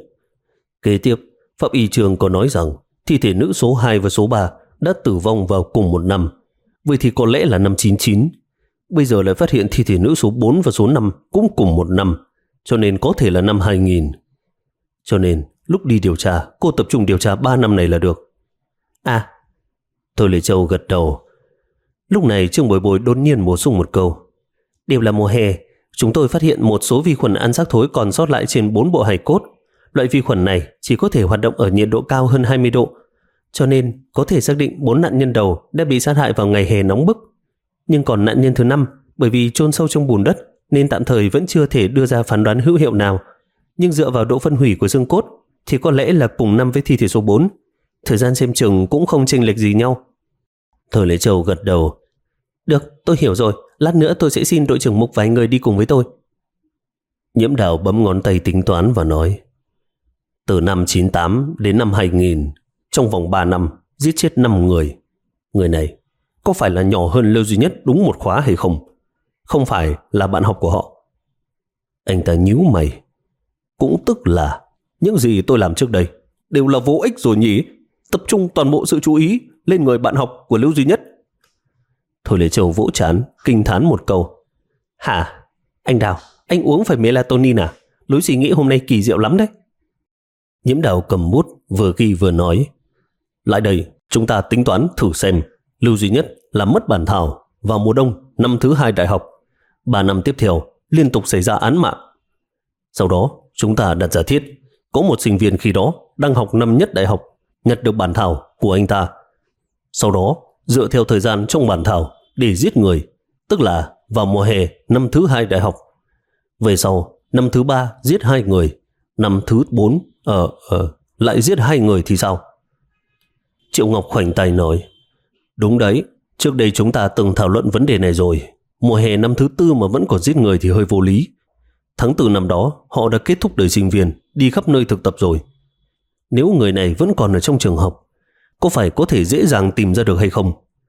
Kế tiếp, Pháp y trường có nói rằng thi thể nữ số hai và số ba đã tử vong vào cùng một năm. Vậy thì có lẽ là năm chín chín. Bây giờ lại phát hiện thi thể nữ số bốn và số năm cũng cùng một năm, cho nên có thể là năm hai nghìn. Cho nên lúc đi điều tra, cô tập trung điều tra ba năm này là được. À, Thôi Lệ Châu gật đầu. Lúc này Trương Bồi Bồi đột nhiên bổ sung một câu. Đều là mùa hè, chúng tôi phát hiện một số vi khuẩn ăn xác thối còn sót lại trên bốn bộ hài cốt. Loại vi khuẩn này chỉ có thể hoạt động ở nhiệt độ cao hơn hai mươi độ, cho nên có thể xác định bốn nạn nhân đầu đã bị sát hại vào ngày hè nóng bức. Nhưng còn nạn nhân thứ năm, bởi vì chôn sâu trong bùn đất nên tạm thời vẫn chưa thể đưa ra phán đoán hữu hiệu nào. Nhưng dựa vào độ phân hủy của xương cốt thì có lẽ là cùng năm với thi thể số bốn. Thời gian xem chừng cũng không chênh lệch gì nhau. Thôi Lệ Châu gật đầu. Được, tôi hiểu rồi. Lát nữa tôi sẽ xin đội trưởng Mục vài người đi cùng với tôi. Nhiễm Đào bấm ngón tay tính toán và nói. Từ năm chín tám đến năm hai nghìn, trong vòng ba năm giết chết năm người. Người này có phải là nhỏ hơn Lưu Duy Nhất đúng một khóa hay không? Không phải là bạn học của họ. Anh ta nhíu mày. Cũng tức là những gì tôi làm trước đây đều là vô ích rồi nhỉ? Tập trung toàn bộ sự chú ý lên người bạn học của Lưu Duy Nhất. Thôi Lệ Châu vỗ trán, kinh thán một câu. Hả? Anh Đào, anh uống phải melatonin à? Lối suy nghĩ hôm nay kỳ diệu lắm đấy. Nhiễm Đào cầm bút vừa ghi vừa nói. Lại đây, chúng ta tính toán thử xem. Lưu Duy Nhất là mất bản thảo vào mùa đông năm thứ hai đại học. Ba năm tiếp theo liên tục xảy ra án mạng. Sau đó chúng ta đặt giả thiết có một sinh viên khi đó đang học năm nhất đại học nhặt được bản thảo của anh ta. Sau đó dựa theo thời gian trong bản thảo để giết người, tức là vào mùa hè năm thứ hai đại học. Về sau năm thứ ba giết hai người, năm thứ bốn ờ, ờ, lại giết hai người thì sao? Triệu Ngọc khoảnh tay nói. Đúng đấy, trước đây chúng ta từng thảo luận vấn đề này rồi. Mùa hè năm thứ tư mà vẫn còn giết người thì hơi vô lý. Tháng tư năm đó họ đã kết thúc đời sinh viên, đi khắp nơi thực tập rồi. Nếu người này vẫn còn ở trong trường học, có phải có thể dễ dàng tìm ra được hay không?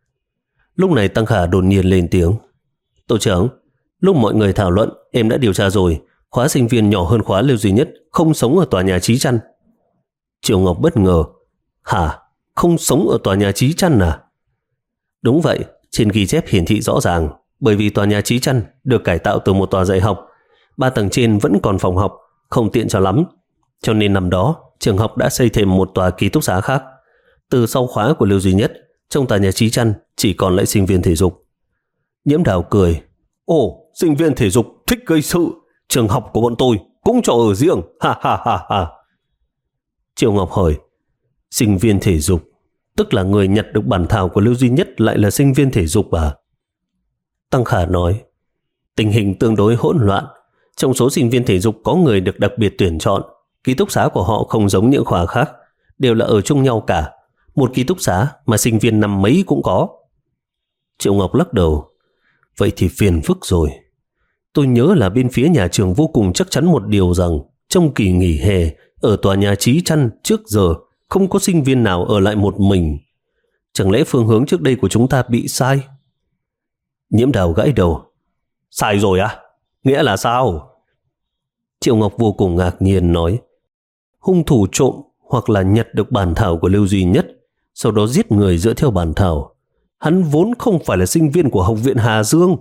Lúc này Tăng Khả đột nhiên lên tiếng. Tổ trưởng, lúc mọi người thảo luận em đã điều tra rồi, khóa sinh viên nhỏ hơn khóa Lưu Duy Nhất không sống ở tòa nhà Chí Chăn. Triệu Ngọc bất ngờ. Hả? Không sống ở tòa nhà Chí Chăn à? Đúng vậy, trên ghi chép hiển thị rõ ràng, bởi vì tòa nhà Chí Chăn được cải tạo từ một tòa dạy học, ba tầng trên vẫn còn phòng học, không tiện cho lắm. Cho nên năm đó, trường học đã xây thêm một tòa ký túc xá khác. Từ sau khóa của Lưu Duy Nhất, trong tòa nhà Chí Chăn chỉ còn lại sinh viên thể dục. Nhiễm Đào cười. Ồ, sinh viên thể dục thích gây sự, trường học của bọn tôi cũng cho ở riêng, ha ha ha ha. Triệu Ngọc hỏi, sinh viên thể dục, tức là người nhặt được bản thảo của Lưu Duy Nhất lại là sinh viên thể dục à? Tăng Khả nói, tình hình tương đối hỗn loạn. Trong số sinh viên thể dục có người được đặc biệt tuyển chọn. Ký túc xá của họ không giống những khóa khác, đều là ở chung nhau cả. Một ký túc xá mà sinh viên năm mấy cũng có. Triệu Ngọc lắc đầu, vậy thì phiền phức rồi. Tôi nhớ là bên phía nhà trường vô cùng chắc chắn một điều rằng trong kỳ nghỉ hè ở tòa nhà Chí Chăn trước giờ không có sinh viên nào ở lại một mình. Chẳng lẽ phương hướng trước đây của chúng ta bị sai? Nhiễm Đào gãi đầu. Sai rồi à? Nghĩa là sao? Triệu Ngọc vô cùng ngạc nhiên nói, hung thủ trộm hoặc là nhặt được bản thảo của Lưu Duy Nhất, sau đó giết người dựa theo bản thảo. Hắn vốn không phải là sinh viên của Học viện Hà Dương.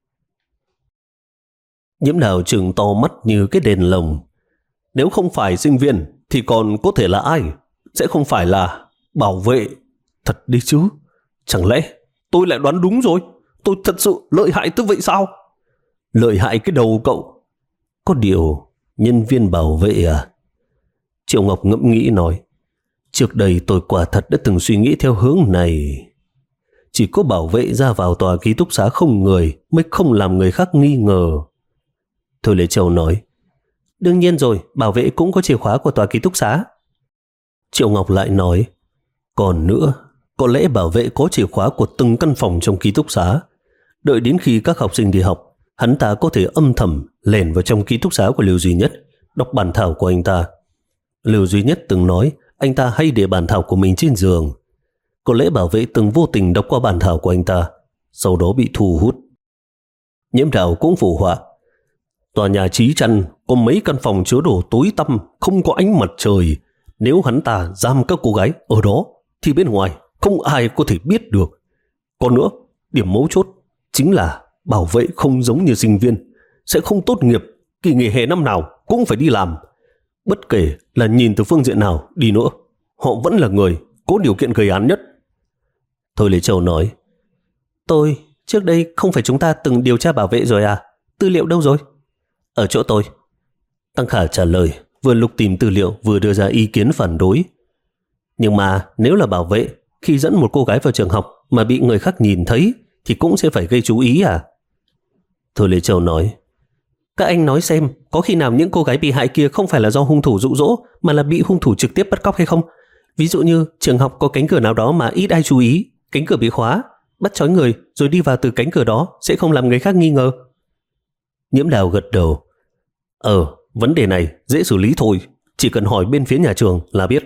Nhiễm Đào trừng to mắt như cái đèn lồng. Nếu không phải sinh viên thì còn có thể là ai? Sẽ không phải là bảo vệ. Thật đi chứ. Chẳng lẽ tôi lại đoán đúng rồi? Tôi thật sự lợi hại tới vậy sao? Lợi hại cái đầu cậu. Có điều nhân viên bảo vệ à? Triệu Ngọc ngẫm nghĩ nói, trước đây tôi quả thật đã từng suy nghĩ theo hướng này. Chỉ có bảo vệ ra vào tòa ký túc xá không người mới không làm người khác nghi ngờ. Thôi Lệ Châu nói, đương nhiên rồi, bảo vệ cũng có chìa khóa của tòa ký túc xá. Triệu Ngọc lại nói, còn nữa, có lẽ bảo vệ có chìa khóa của từng căn phòng trong ký túc xá. Đợi đến khi các học sinh đi học, hắn ta có thể âm thầm lẻn vào trong ký túc xá của Lưu Duy Nhất, đọc bản thảo của anh ta. Lưu Duy Nhất từng nói anh ta hay để bản thảo của mình trên giường. Có lẽ bảo vệ từng vô tình đọc qua bản thảo của anh ta, sau đó bị thu hút. Nhiễm Đào cũng phụ họa, tòa nhà Chí Chăn có mấy căn phòng chứa đồ tối tăm, không có ánh mặt trời. Nếu hắn ta giam các cô gái ở đó thì bên ngoài không ai có thể biết được. Còn nữa, điểm mấu chốt chính là bảo vệ không giống như sinh viên, sẽ không tốt nghiệp, kỳ nghỉ hè năm nào cũng phải đi làm. Bất kể là nhìn từ phương diện nào đi nữa, họ vẫn là người có điều kiện gây án nhất. Thôi Lê Châu nói, tôi, trước đây không phải chúng ta từng điều tra bảo vệ rồi à? Tư liệu đâu rồi? Ở chỗ tôi. Tăng Khả trả lời, vừa lục tìm tư liệu vừa đưa ra ý kiến phản đối. Nhưng mà nếu là bảo vệ, khi dẫn một cô gái vào trường học mà bị người khác nhìn thấy thì cũng sẽ phải gây chú ý à? Thôi Lê Châu nói, các anh nói xem, có khi nào những cô gái bị hại kia không phải là do hung thủ dụ dỗ mà là bị hung thủ trực tiếp bắt cóc hay không? Ví dụ như trường học có cánh cửa nào đó mà ít ai chú ý, cánh cửa bị khóa, bắt trói người rồi đi vào từ cánh cửa đó sẽ không làm người khác nghi ngờ. Nhiễm Đào gật đầu. Ờ, vấn đề này dễ xử lý thôi, chỉ cần hỏi bên phía nhà trường là biết.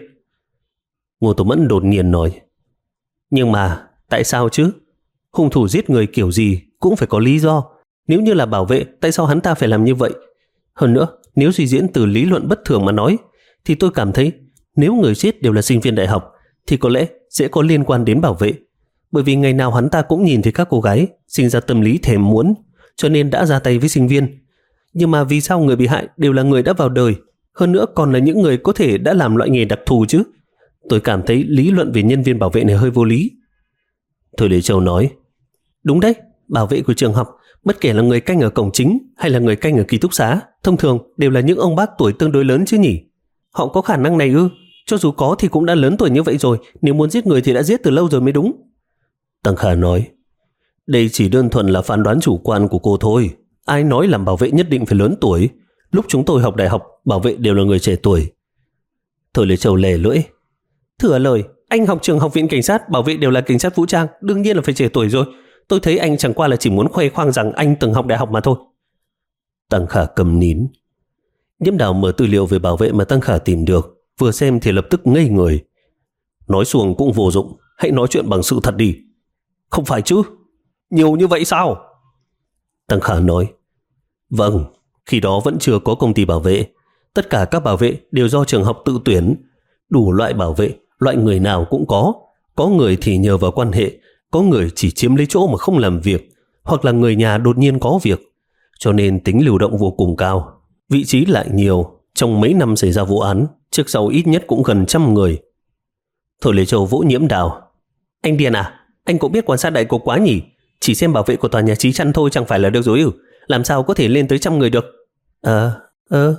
Ngô Tổ Mẫn đột nhiên nói, nhưng mà tại sao chứ? Hung thủ giết người kiểu gì cũng phải có lý do. Nếu như là bảo vệ, tại sao hắn ta phải làm như vậy? Hơn nữa, nếu suy diễn từ lý luận bất thường mà nói, thì tôi cảm thấy nếu người giết đều là sinh viên đại học thì có lẽ sẽ có liên quan đến bảo vệ. Bởi vì ngày nào hắn ta cũng nhìn thấy các cô gái, sinh ra tâm lý thèm muốn, cho nên đã ra tay với sinh viên. Nhưng mà vì sao người bị hại đều là người đã vào đời, hơn nữa còn là những người có thể đã làm loại nghề đặc thù chứ? Tôi cảm thấy lý luận về nhân viên bảo vệ này hơi vô lý. Thôi Lê Châu nói, đúng đấy, bảo vệ của trường học, bất kể là người canh ở cổng chính hay là người canh ở ký túc xá, thông thường đều là những ông bác tuổi tương đối lớn chứ nhỉ? Họ có khả năng này ư? Cho dù có thì cũng đã lớn tuổi như vậy rồi, nếu muốn giết người thì đã giết từ lâu rồi mới đúng. Tăng Khả nói, đây chỉ đơn thuần là phán đoán chủ quan của cô thôi. Ai nói làm bảo vệ nhất định phải lớn tuổi? Lúc chúng tôi học đại học, bảo vệ đều là người trẻ tuổi. Thôi Lê Châu lè lưỡi, thừa lời, anh học trường Học viện Cảnh sát, bảo vệ đều là cảnh sát vũ trang, đương nhiên là phải trẻ tuổi rồi. Tôi thấy anh chẳng qua là chỉ muốn khoe khoang rằng anh từng học đại học mà thôi. Tăng Khả cầm nín. Nhiễm Đào mở tư liệu về bảo vệ mà Tăng Khả tìm được, vừa xem thì lập tức ngây người. Nói xuồng cũng vô dụng, hãy nói chuyện bằng sự thật đi. Không phải chứ? Nhiều như vậy sao? Tăng Khả nói, vâng, khi đó vẫn chưa có công ty bảo vệ. Tất cả các bảo vệ đều do trường học tự tuyển. Đủ loại bảo vệ, loại người nào cũng có. Có người thì nhờ vào quan hệ, có người chỉ chiếm lấy chỗ mà không làm việc, hoặc là người nhà đột nhiên có việc. Cho nên tính lưu động vô cùng cao. Vị trí lại nhiều. Trong mấy năm xảy ra vụ án, trước sau ít nhất cũng gần trăm người. Thôi Lê Châu vỗ Nhiễm Đào. Anh điên à? Anh cũng biết quan sát đại cục quá nhỉ? Chỉ xem bảo vệ của tòa nhà Chí Chăn thôi chẳng phải là được rồi ư? làm sao có thể lên tới trăm người được? Ờ, ờ.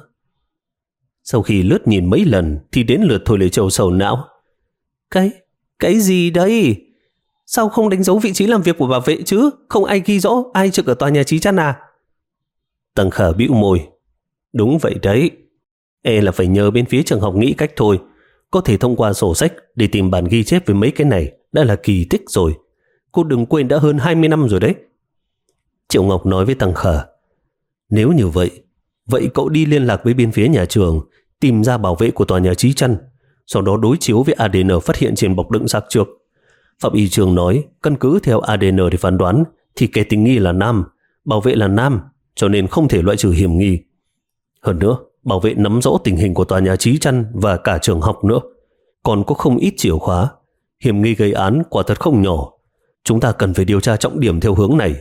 Sau khi lướt nhìn mấy lần thì đến lượt Thôi Lệ Châu sầu não. Cái, cái gì đây? Sao không đánh dấu vị trí làm việc của bảo vệ chứ? Không ai ghi rõ ai trực ở tòa nhà Chí Chăn à? Tăng Khả bĩu môi. Đúng vậy đấy. E là phải nhờ bên phía trường học nghĩ cách thôi. Có thể thông qua sổ sách để tìm bản ghi chép với mấy cái này đã là kỳ tích rồi. Cô đừng quên đã hơn hai mươi năm rồi đấy. Triệu Ngọc nói với Tăng Khả. Nếu như vậy, vậy cậu đi liên lạc với bên phía nhà trường, tìm ra bảo vệ của tòa nhà Chí Chăn, sau đó đối chiếu với a đê en phát hiện trên bọc đựng xác trước. Pháp y trường nói, căn cứ theo a đê en để phán đoán thì kẻ tình nghi là nam, bảo vệ là nam, cho nên không thể loại trừ hiểm nghi. Hơn nữa, bảo vệ nắm rõ tình hình của tòa nhà Chí Chăn và cả trường học nữa, còn có không ít chìa khóa. Hiểm nghi gây án quả thật không nhỏ. Chúng ta cần phải điều tra trọng điểm theo hướng này.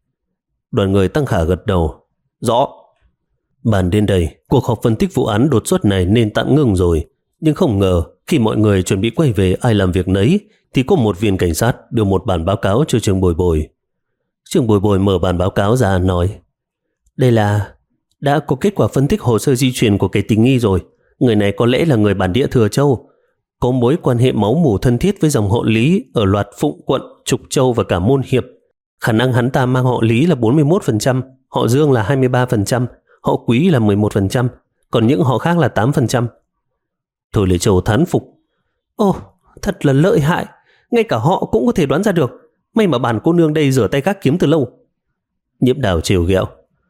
Đoàn người Tăng Khả gật đầu. Rõ. Bàn đến đây, cuộc họp phân tích vụ án đột xuất này nên tạm ngừng rồi. Nhưng không ngờ, khi mọi người chuẩn bị quay về ai làm việc nấy, thì có một viên cảnh sát đưa một bản báo cáo cho Trương Bồi Bồi. Trương Bồi Bồi mở bản báo cáo ra nói, đây là đã có kết quả phân tích hồ sơ di truyền của kẻ tình nghi rồi. Người này có lẽ là người bản địa Thừa Châu, có mối quan hệ máu mủ thân thiết với dòng họ Lý ở loạt Phụng Quận, Trục Châu và cả Môn Hiệp. Khả năng hắn ta mang họ Lý là bốn mươi mốt phần trăm, họ Dương là hai mươi ba phần trăm, họ Quý là mười một phần trăm, còn những họ khác là tám phần trăm. Thôi Lệ Châu thán phục. Ồ, thật là lợi hại, ngay cả họ cũng có thể đoán ra được. May mà bản cô nương đây rửa tay gác kiếm từ lâu. Nhiễm Đào trêu ghẹo.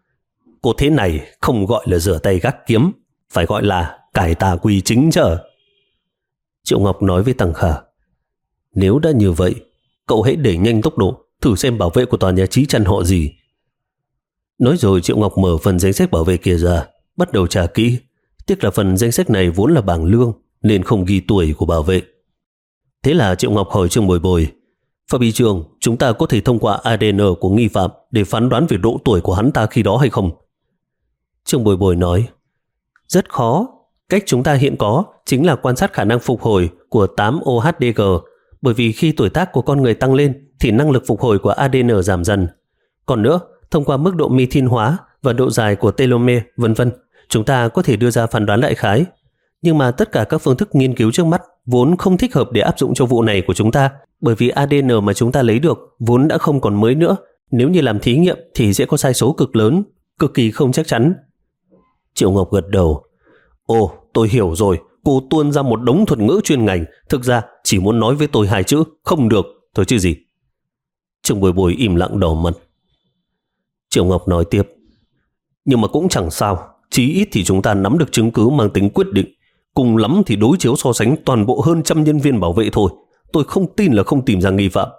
Cô thế này không gọi là rửa tay gác kiếm, phải gọi là cải tà quy chính chứ. Triệu Ngọc nói với Tăng Khả, nếu đã như vậy, cậu hãy đẩy nhanh tốc độ, thử xem bảo vệ của tòa nhà Chí Chăn họ gì. Nói rồi Triệu Ngọc mở phần danh sách bảo vệ kia ra, bắt đầu tra kỹ. Tiếc là phần danh sách này vốn là bảng lương nên không ghi tuổi của bảo vệ. Thế là Triệu Ngọc hỏi Trương Bồi Bồi, Pháp y trường, chúng ta có thể thông qua a đê en của nghi phạm để phán đoán về độ tuổi của hắn ta khi đó hay không? Trương Bồi Bồi nói, rất khó. Cách chúng ta hiện có chính là quan sát khả năng phục hồi của tám O H D G, bởi vì khi tuổi tác của con người tăng lên thì năng lực phục hồi của a đê en giảm dần. Còn nữa, thông qua mức độ methyl hóa và độ dài của telomere, vân vân, chúng ta có thể đưa ra phán đoán đại khái. Nhưng mà tất cả các phương thức nghiên cứu trước mắt vốn không thích hợp để áp dụng cho vụ này của chúng ta, bởi vì a đê en mà chúng ta lấy được vốn đã không còn mới nữa. Nếu như làm thí nghiệm thì sẽ có sai số cực lớn, cực kỳ không chắc chắn. Triệu Ngọc gật đầu. Ồ, tôi hiểu rồi, cô tuôn ra một đống thuật ngữ chuyên ngành, thực ra chỉ muốn nói với tôi hai chữ, không được, thôi chứ gì. Trương Bồi Bồi im lặng đỏ mặt. Triệu Ngọc nói tiếp, nhưng mà cũng chẳng sao, chí ít thì chúng ta nắm được chứng cứ mang tính quyết định, cùng lắm thì đối chiếu so sánh toàn bộ hơn trăm nhân viên bảo vệ thôi. Tôi không tin là không tìm ra nghi phạm.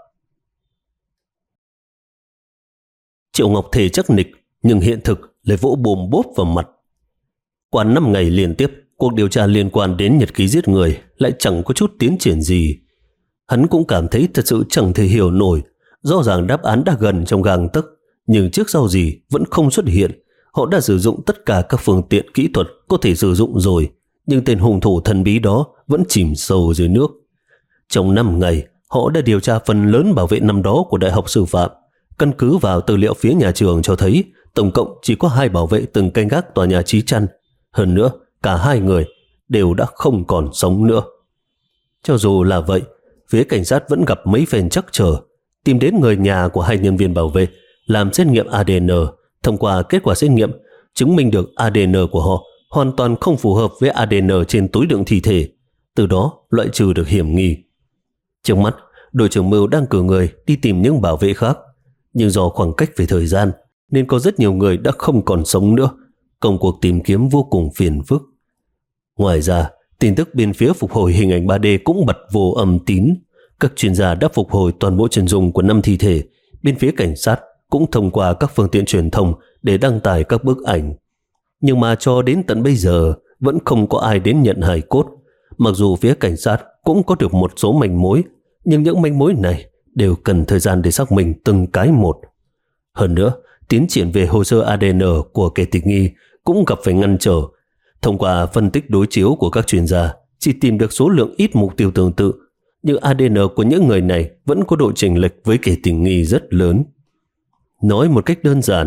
Triệu Ngọc thề chắc nịch, nhưng hiện thực lại vỗ bồm bốp vào mặt. Qua năm ngày liên tiếp, cuộc điều tra liên quan đến nhật ký giết người lại chẳng có chút tiến triển gì. Hắn cũng cảm thấy thật sự chẳng thể hiểu nổi. Rõ ràng đáp án đã gần trong gang tấc, nhưng trước sau gì vẫn không xuất hiện. Họ đã sử dụng tất cả các phương tiện kỹ thuật có thể sử dụng rồi, nhưng tên hung thủ thần bí đó vẫn chìm sâu dưới nước. Trong năm ngày, họ đã điều tra phần lớn bảo vệ năm đó của Đại học Sư phạm. Căn cứ vào tư liệu phía nhà trường cho thấy tổng cộng chỉ có hai bảo vệ từng canh gác tòa nhà Chí Chăn. Hơn nữa, cả hai người đều đã không còn sống nữa. Cho dù là vậy, phía cảnh sát vẫn gặp mấy phen trắc trở, tìm đến người nhà của hai nhân viên bảo vệ, làm xét nghiệm a đê en. Thông qua kết quả xét nghiệm, chứng minh được a đê en của họ hoàn toàn không phù hợp với a đê en trên túi đựng thi thể, từ đó loại trừ được hiểm nghi. Trước mắt, đội trưởng Mưu đang cử người đi tìm những bảo vệ khác, nhưng do khoảng cách về thời gian nên có rất nhiều người đã không còn sống nữa. Công cuộc tìm kiếm vô cùng phiền phức. Ngoài ra, tin tức bên phía phục hồi hình ảnh ba D cũng bật vô âm tín. Các chuyên gia đã phục hồi toàn bộ chân dung của năm thi thể. Bên phía cảnh sát cũng thông qua các phương tiện truyền thông để đăng tải các bức ảnh. Nhưng mà cho đến tận bây giờ vẫn không có ai đến nhận hài cốt. Mặc dù phía cảnh sát cũng có được một số manh mối, nhưng những manh mối này đều cần thời gian để xác minh từng cái một. Hơn nữa, tiến triển về hồ sơ a đê en của kẻ tình nghi cũng gặp phải ngăn trở. Thông qua phân tích đối chiếu của các chuyên gia, chỉ tìm được số lượng ít mục tiêu tương tự, nhưng a đê en của những người này vẫn có độ chênh lệch với kẻ tình nghi rất lớn. Nói một cách đơn giản,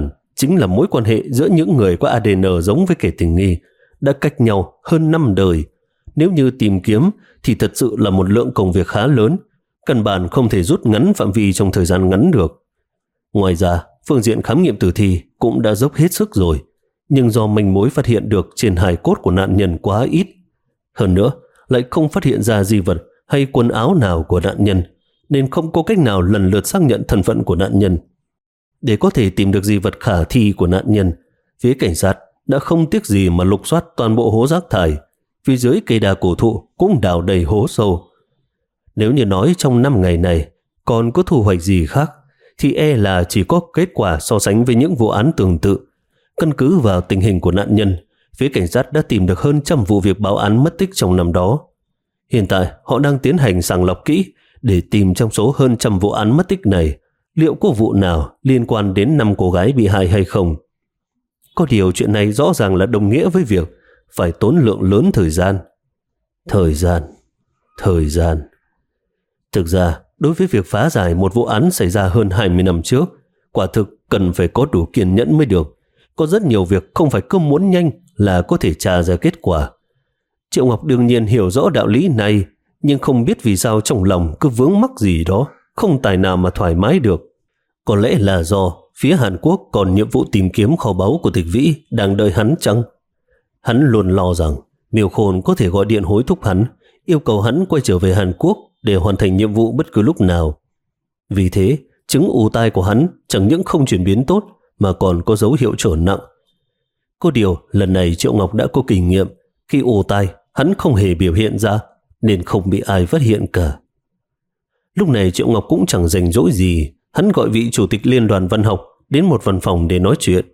chính là mối quan hệ giữa những người có a đê en giống với kẻ tình nghi, đã cách nhau hơn năm đời. Nếu như tìm kiếm thì thật sự là một lượng công việc khá lớn, căn bản không thể rút ngắn phạm vi trong thời gian ngắn được. Ngoài ra, phương diện khám nghiệm tử thi cũng đã dốc hết sức rồi, nhưng do manh mối phát hiện được trên hài cốt của nạn nhân quá ít, hơn nữa lại không phát hiện ra di vật hay quần áo nào của nạn nhân, nên không có cách nào lần lượt xác nhận thân phận của nạn nhân. Để có thể tìm được di vật khả thi của nạn nhân, phía cảnh sát đã không tiếc gì mà lục soát toàn bộ hố rác thải. Phía dưới cây đa cổ thụ cũng đào đầy hố sâu. Nếu như nói trong năm ngày này còn có thu hoạch gì khác, thì e là chỉ có kết quả so sánh với những vụ án tương tự. Căn cứ vào tình hình của nạn nhân, phía cảnh sát đã tìm được hơn trăm vụ việc báo án mất tích trong năm đó. Hiện tại họ đang tiến hành sàng lọc kỹ để tìm trong số hơn trăm vụ án mất tích này liệu có vụ nào liên quan đến năm cô gái bị hại hay không. Có điều chuyện này rõ ràng là đồng nghĩa với việc phải tốn lượng lớn thời gian. Thời gian, thời gian. Thực ra, đối với việc phá giải một vụ án xảy ra hơn hai mươi năm trước, quả thực cần phải có đủ kiên nhẫn mới được. Có rất nhiều việc không phải cứ muốn nhanh là có thể tra ra kết quả. Triệu Ngọc đương nhiên hiểu rõ đạo lý này, nhưng không biết vì sao trong lòng cứ vướng mắc gì đó, không tài nào mà thoải mái được. Có lẽ là do phía Hàn Quốc còn nhiệm vụ tìm kiếm kho báu của Tịch Vĩ đang đợi hắn chăng? Hắn luôn lo rằng Miêu Khôn có thể gọi điện hối thúc hắn, yêu cầu hắn quay trở về Hàn Quốc để hoàn thành nhiệm vụ bất cứ lúc nào. Vì thế, chứng ù tai của hắn chẳng những không chuyển biến tốt mà còn có dấu hiệu trở nặng. Có điều, lần này Triệu Ngọc đã có kinh nghiệm, khi ù tai, hắn không hề biểu hiện ra, nên không bị ai phát hiện cả. Lúc này Triệu Ngọc cũng chẳng rảnh rỗi gì, hắn gọi vị chủ tịch liên đoàn văn học đến một văn phòng để nói chuyện.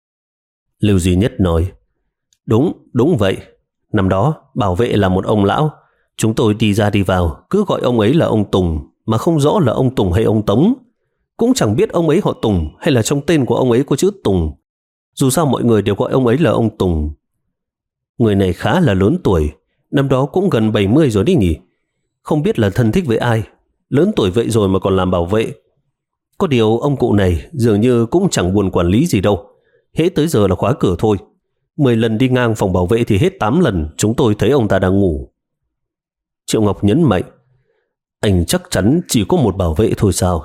Lưu Duy Nhất nói, Đúng, đúng vậy. Năm đó, bảo vệ là một ông lão. Chúng tôi đi ra đi vào, cứ gọi ông ấy là ông Tùng, mà không rõ là ông Tùng hay ông Tống. Cũng chẳng biết ông ấy họ Tùng hay là trong tên của ông ấy có chữ Tùng. Dù sao mọi người đều gọi ông ấy là ông Tùng. Người này khá là lớn tuổi, năm đó cũng gần bảy mươi rồi đi nhỉ. Không biết là thân thích với ai, lớn tuổi vậy rồi mà còn làm bảo vệ. Có điều ông cụ này dường như cũng chẳng buồn quản lý gì đâu. Hễ tới giờ là khóa cửa thôi. Mười lần đi ngang phòng bảo vệ thì hết tám lần chúng tôi thấy ông ta đang ngủ. Triệu Ngọc nhấn mạnh, anh chắc chắn chỉ có một bảo vệ thôi sao?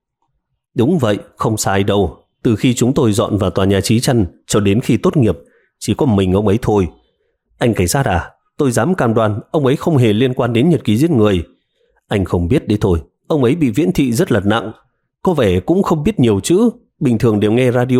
Đúng vậy, không sai đâu. Từ khi chúng tôi dọn vào tòa nhà Chí Trăn cho đến khi tốt nghiệp, chỉ có mình ông ấy thôi. Anh cảnh sát à, tôi dám cam đoan ông ấy không hề liên quan đến nhật ký giết người. Anh không biết đấy thôi, ông ấy bị viễn thị rất là nặng. Có vẻ cũng không biết nhiều chữ, bình thường đều nghe radio.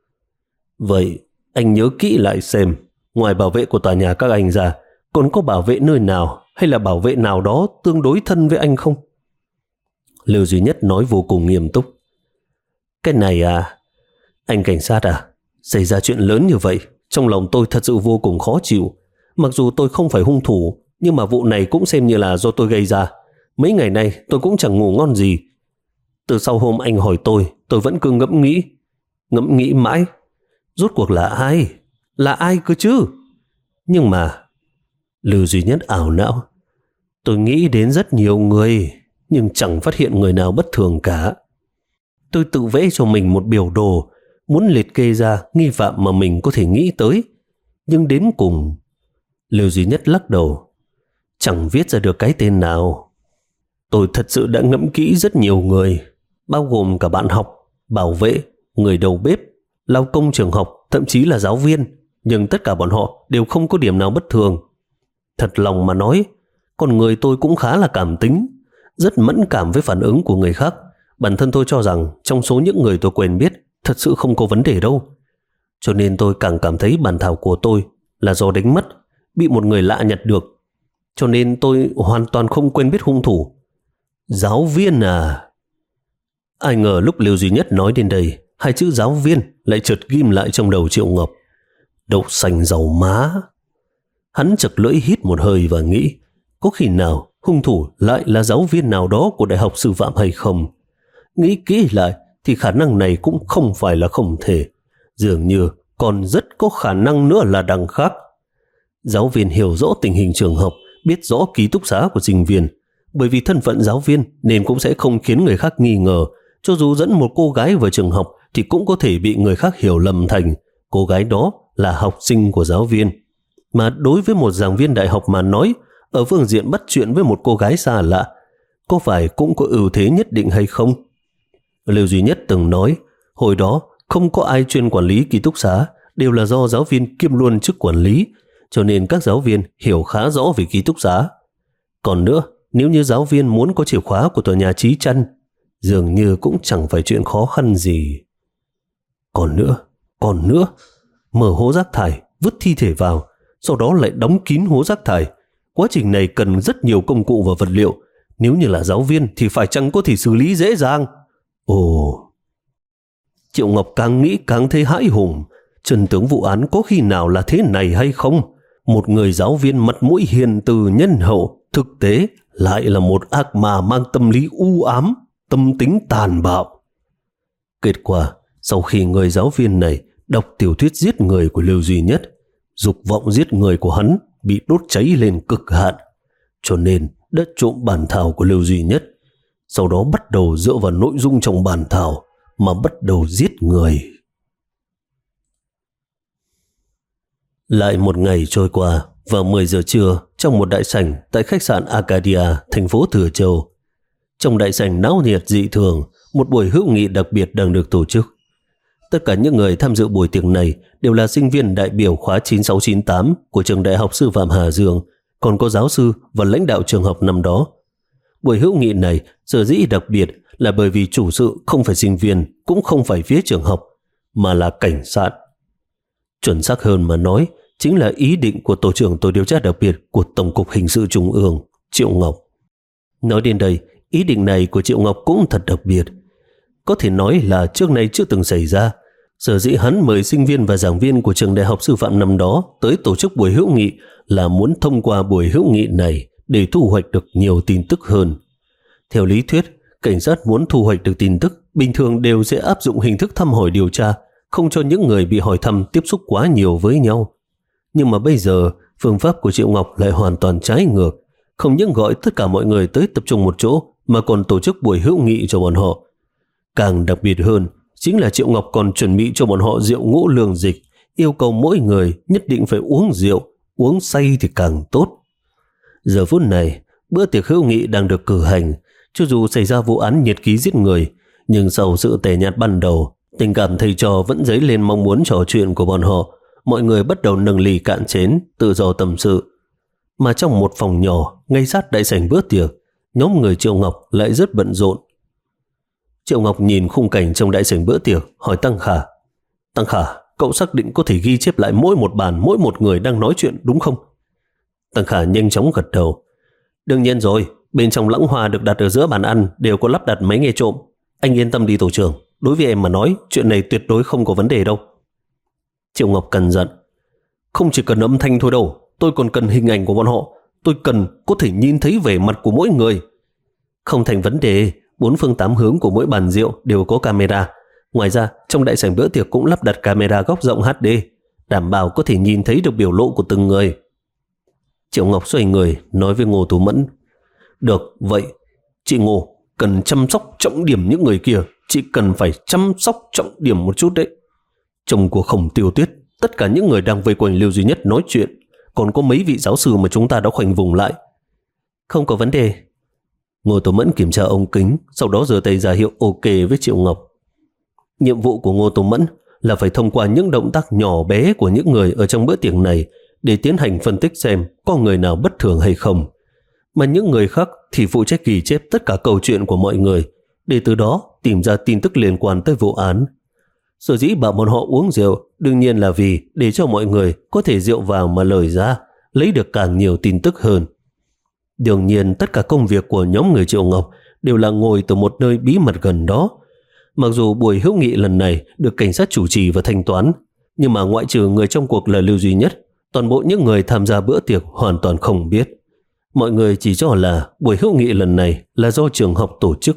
Vậy anh nhớ kỹ lại xem, ngoài bảo vệ của tòa nhà các anh ra, còn có bảo vệ nơi nào hay là bảo vệ nào đó tương đối thân với anh không? Lưu Duy Nhất nói vô cùng nghiêm túc. Cái này à, anh cảnh sát à, xảy ra chuyện lớn như vậy, trong lòng tôi thật sự vô cùng khó chịu. Mặc dù tôi không phải hung thủ, nhưng mà vụ này cũng xem như là do tôi gây ra. Mấy ngày nay tôi cũng chẳng ngủ ngon gì. Từ sau hôm anh hỏi tôi, tôi vẫn cứ ngẫm nghĩ, ngẫm nghĩ mãi. Rốt cuộc là ai? Là ai cơ chứ? Nhưng mà... Lưu Duy Nhất ảo não. Tôi nghĩ đến rất nhiều người, nhưng chẳng phát hiện người nào bất thường cả. Tôi tự vẽ cho mình một biểu đồ, muốn liệt kê ra nghi phạm mà mình có thể nghĩ tới. Nhưng đến cùng... Lưu Duy Nhất lắc đầu. Chẳng viết ra được cái tên nào. Tôi thật sự đã ngẫm kỹ rất nhiều người, bao gồm cả bạn học, bảo vệ, người đầu bếp, lao công trường học, thậm chí là giáo viên. Nhưng tất cả bọn họ đều không có điểm nào bất thường. Thật lòng mà nói, con người tôi cũng khá là cảm tính, rất mẫn cảm với phản ứng của người khác. Bản thân tôi cho rằng trong số những người tôi quen biết, thật sự không có vấn đề đâu. Cho nên tôi càng cảm thấy bản thảo của tôi là do đánh mất, bị một người lạ nhặt được. Cho nên tôi hoàn toàn không quen biết hung thủ. Giáo viên à? Ai ngờ lúc Lưu Duy Nhất nói đến đây, hai chữ giáo viên lại chợt ghim lại trong đầu Triệu Ngọc. Đậu xanh dầu má. Hắn chật lưỡi hít một hơi và nghĩ, có khi nào hung thủ lại là giáo viên nào đó của Đại học Sư phạm hay không? Nghĩ kỹ lại thì khả năng này cũng không phải là không thể. Dường như còn rất có khả năng nữa là đằng khác. Giáo viên hiểu rõ tình hình trường học, biết rõ ký túc xá của sinh viên. Bởi vì thân phận giáo viên nên cũng sẽ không khiến người khác nghi ngờ. Cho dù dẫn một cô gái vào trường học thì cũng có thể bị người khác hiểu lầm thành cô gái đó là học sinh của giáo viên. Mà đối với một giảng viên đại học mà nói, ở phương diện bắt chuyện với một cô gái xa lạ, có phải cũng có ưu thế nhất định hay không? Lưu Duy Nhất từng nói, hồi đó không có ai chuyên quản lý ký túc xá, đều là do giáo viên kiêm luôn chức quản lý, cho nên các giáo viên hiểu khá rõ về ký túc xá. Còn nữa, nếu như giáo viên muốn có chìa khóa của tòa nhà Chí Chăn, dường như cũng chẳng phải chuyện khó khăn gì. Còn nữa, còn nữa, mở hố rác thải, vứt thi thể vào, sau đó lại đóng kín hố rác thải. Quá trình này cần rất nhiều công cụ và vật liệu. Nếu như là giáo viên thì phải chăng có thể xử lý dễ dàng? Ồ... Triệu Ngọc càng nghĩ càng thấy hãi hùng. Chân tướng vụ án có khi nào là thế này hay không? Một người giáo viên mặt mũi hiền từ nhân hậu, thực tế lại là một ác ma mang tâm lý u ám, tâm tính tàn bạo. Kết quả, sau khi người giáo viên này đọc tiểu thuyết giết người của Lưu Duy Nhất, dục vọng giết người của hắn bị đốt cháy lên cực hạn, cho nên đã trộm bản thảo của Lưu Duy Nhất, sau đó bắt đầu dựa vào nội dung trong bản thảo mà bắt đầu giết người. Lại một ngày trôi qua, vào mười giờ trưa, trong một đại sảnh tại khách sạn Arcadia, thành phố Thừa Châu. Trong đại sảnh náo nhiệt dị thường, một buổi hữu nghị đặc biệt đang được tổ chức. Tất cả những người tham dự buổi tiệc này đều là sinh viên đại biểu khóa chín sáu chín tám của trường Đại học Sư phạm Hà Dương, còn có giáo sư và lãnh đạo trường học năm đó. Buổi hữu nghị này sở dĩ đặc biệt là bởi vì chủ sự không phải sinh viên, cũng không phải phía trường học, mà là cảnh sát. Chuẩn xác hơn mà nói, chính là ý định của tổ trưởng tổ điều tra đặc biệt của Tổng cục Hình sự Trung ương, Triệu Ngọc. Nói đến đây, ý định này của Triệu Ngọc cũng thật đặc biệt. Có thể nói là trước nay chưa từng xảy ra. Sở dĩ hắn mời sinh viên và giảng viên của trường Đại học Sư phạm năm đó tới tổ chức buổi hữu nghị là muốn thông qua buổi hữu nghị này để thu hoạch được nhiều tin tức hơn. Theo lý thuyết, cảnh sát muốn thu hoạch được tin tức bình thường đều sẽ áp dụng hình thức thăm hỏi điều tra, không cho những người bị hỏi thăm tiếp xúc quá nhiều với nhau. Nhưng mà bây giờ, phương pháp của Triệu Ngọc lại hoàn toàn trái ngược. Không những gọi tất cả mọi người tới tập trung một chỗ, mà còn tổ chức buổi hữu nghị cho bọn họ. Càng đặc biệt hơn, chính là Triệu Ngọc còn chuẩn bị cho bọn họ rượu ngũ lương dịch, yêu cầu mỗi người nhất định phải uống rượu, uống say thì càng tốt. Giờ phút này, bữa tiệc hữu nghị đang được cử hành. Cho dù xảy ra vụ án nhiệt ký giết người, nhưng sau sự tẻ nhạt ban đầu, tình cảm thầy trò vẫn dấy lên mong muốn trò chuyện của bọn họ. Mọi người bắt đầu nâng ly cạn chén, tự do tâm sự. Mà trong một phòng nhỏ, ngay sát đại sảnh bữa tiệc, nhóm người Triệu Ngọc lại rất bận rộn. Triệu Ngọc nhìn khung cảnh trong đại sảnh bữa tiệc, hỏi Tăng Khả. Tăng Khả, cậu xác định có thể ghi chép lại mỗi một bàn, mỗi một người đang nói chuyện đúng không? Tăng Khả nhanh chóng gật đầu. Đương nhiên rồi, bên trong lãng hoa được đặt ở giữa bàn ăn đều có lắp đặt máy nghe trộm. Anh yên tâm đi tổ trưởng, đối với em mà nói, chuyện này tuyệt đối không có vấn đề đâu. Triệu Ngọc cằn giận. Không chỉ cần âm thanh thôi đâu, tôi còn cần hình ảnh của bọn họ. Tôi cần có thể nhìn thấy vẻ mặt của mỗi người. Không thành vấn đề, bốn phương tám hướng của mỗi bàn rượu đều có camera. Ngoài ra, trong đại sảnh bữa tiệc cũng lắp đặt camera góc rộng hát đê, đảm bảo có thể nhìn thấy được biểu lộ của từng người. Triệu Ngọc xoay người, nói với Ngô Tú Mẫn. Được, vậy, chị Ngô, cần chăm sóc trọng điểm những người kia. Chị cần phải chăm sóc trọng điểm một chút đấy. Chồng của Khổng Tiêu Tuyết, tất cả những người đang vây quanh Lưu Duy Nhất nói chuyện, còn có mấy vị giáo sư mà chúng ta đã khoanh vùng lại. Không có vấn đề. Ngô Tú Mẫn kiểm tra ống kính, sau đó giơ tay ra hiệu ok với Triệu Ngọc. Nhiệm vụ của Ngô Tú Mẫn là phải thông qua những động tác nhỏ bé của những người ở trong bữa tiệc này để tiến hành phân tích xem có người nào bất thường hay không. Mà những người khác thì phụ trách ghi chép tất cả câu chuyện của mọi người, để từ đó tìm ra tin tức liên quan tới vụ án. Sở dĩ bảo bọn họ uống rượu đương nhiên là vì để cho mọi người có thể rượu vào mà lời ra, lấy được càng nhiều tin tức hơn. Đương nhiên tất cả công việc của nhóm người Triệu Ngọc đều là ngồi từ một nơi bí mật gần đó. Mặc dù buổi hữu nghị lần này được cảnh sát chủ trì và thanh toán, nhưng mà ngoại trừ người trong cuộc là Lưu Duy Nhất, toàn bộ những người tham gia bữa tiệc hoàn toàn không biết. Mọi người chỉ cho là buổi hữu nghị lần này là do trường học tổ chức.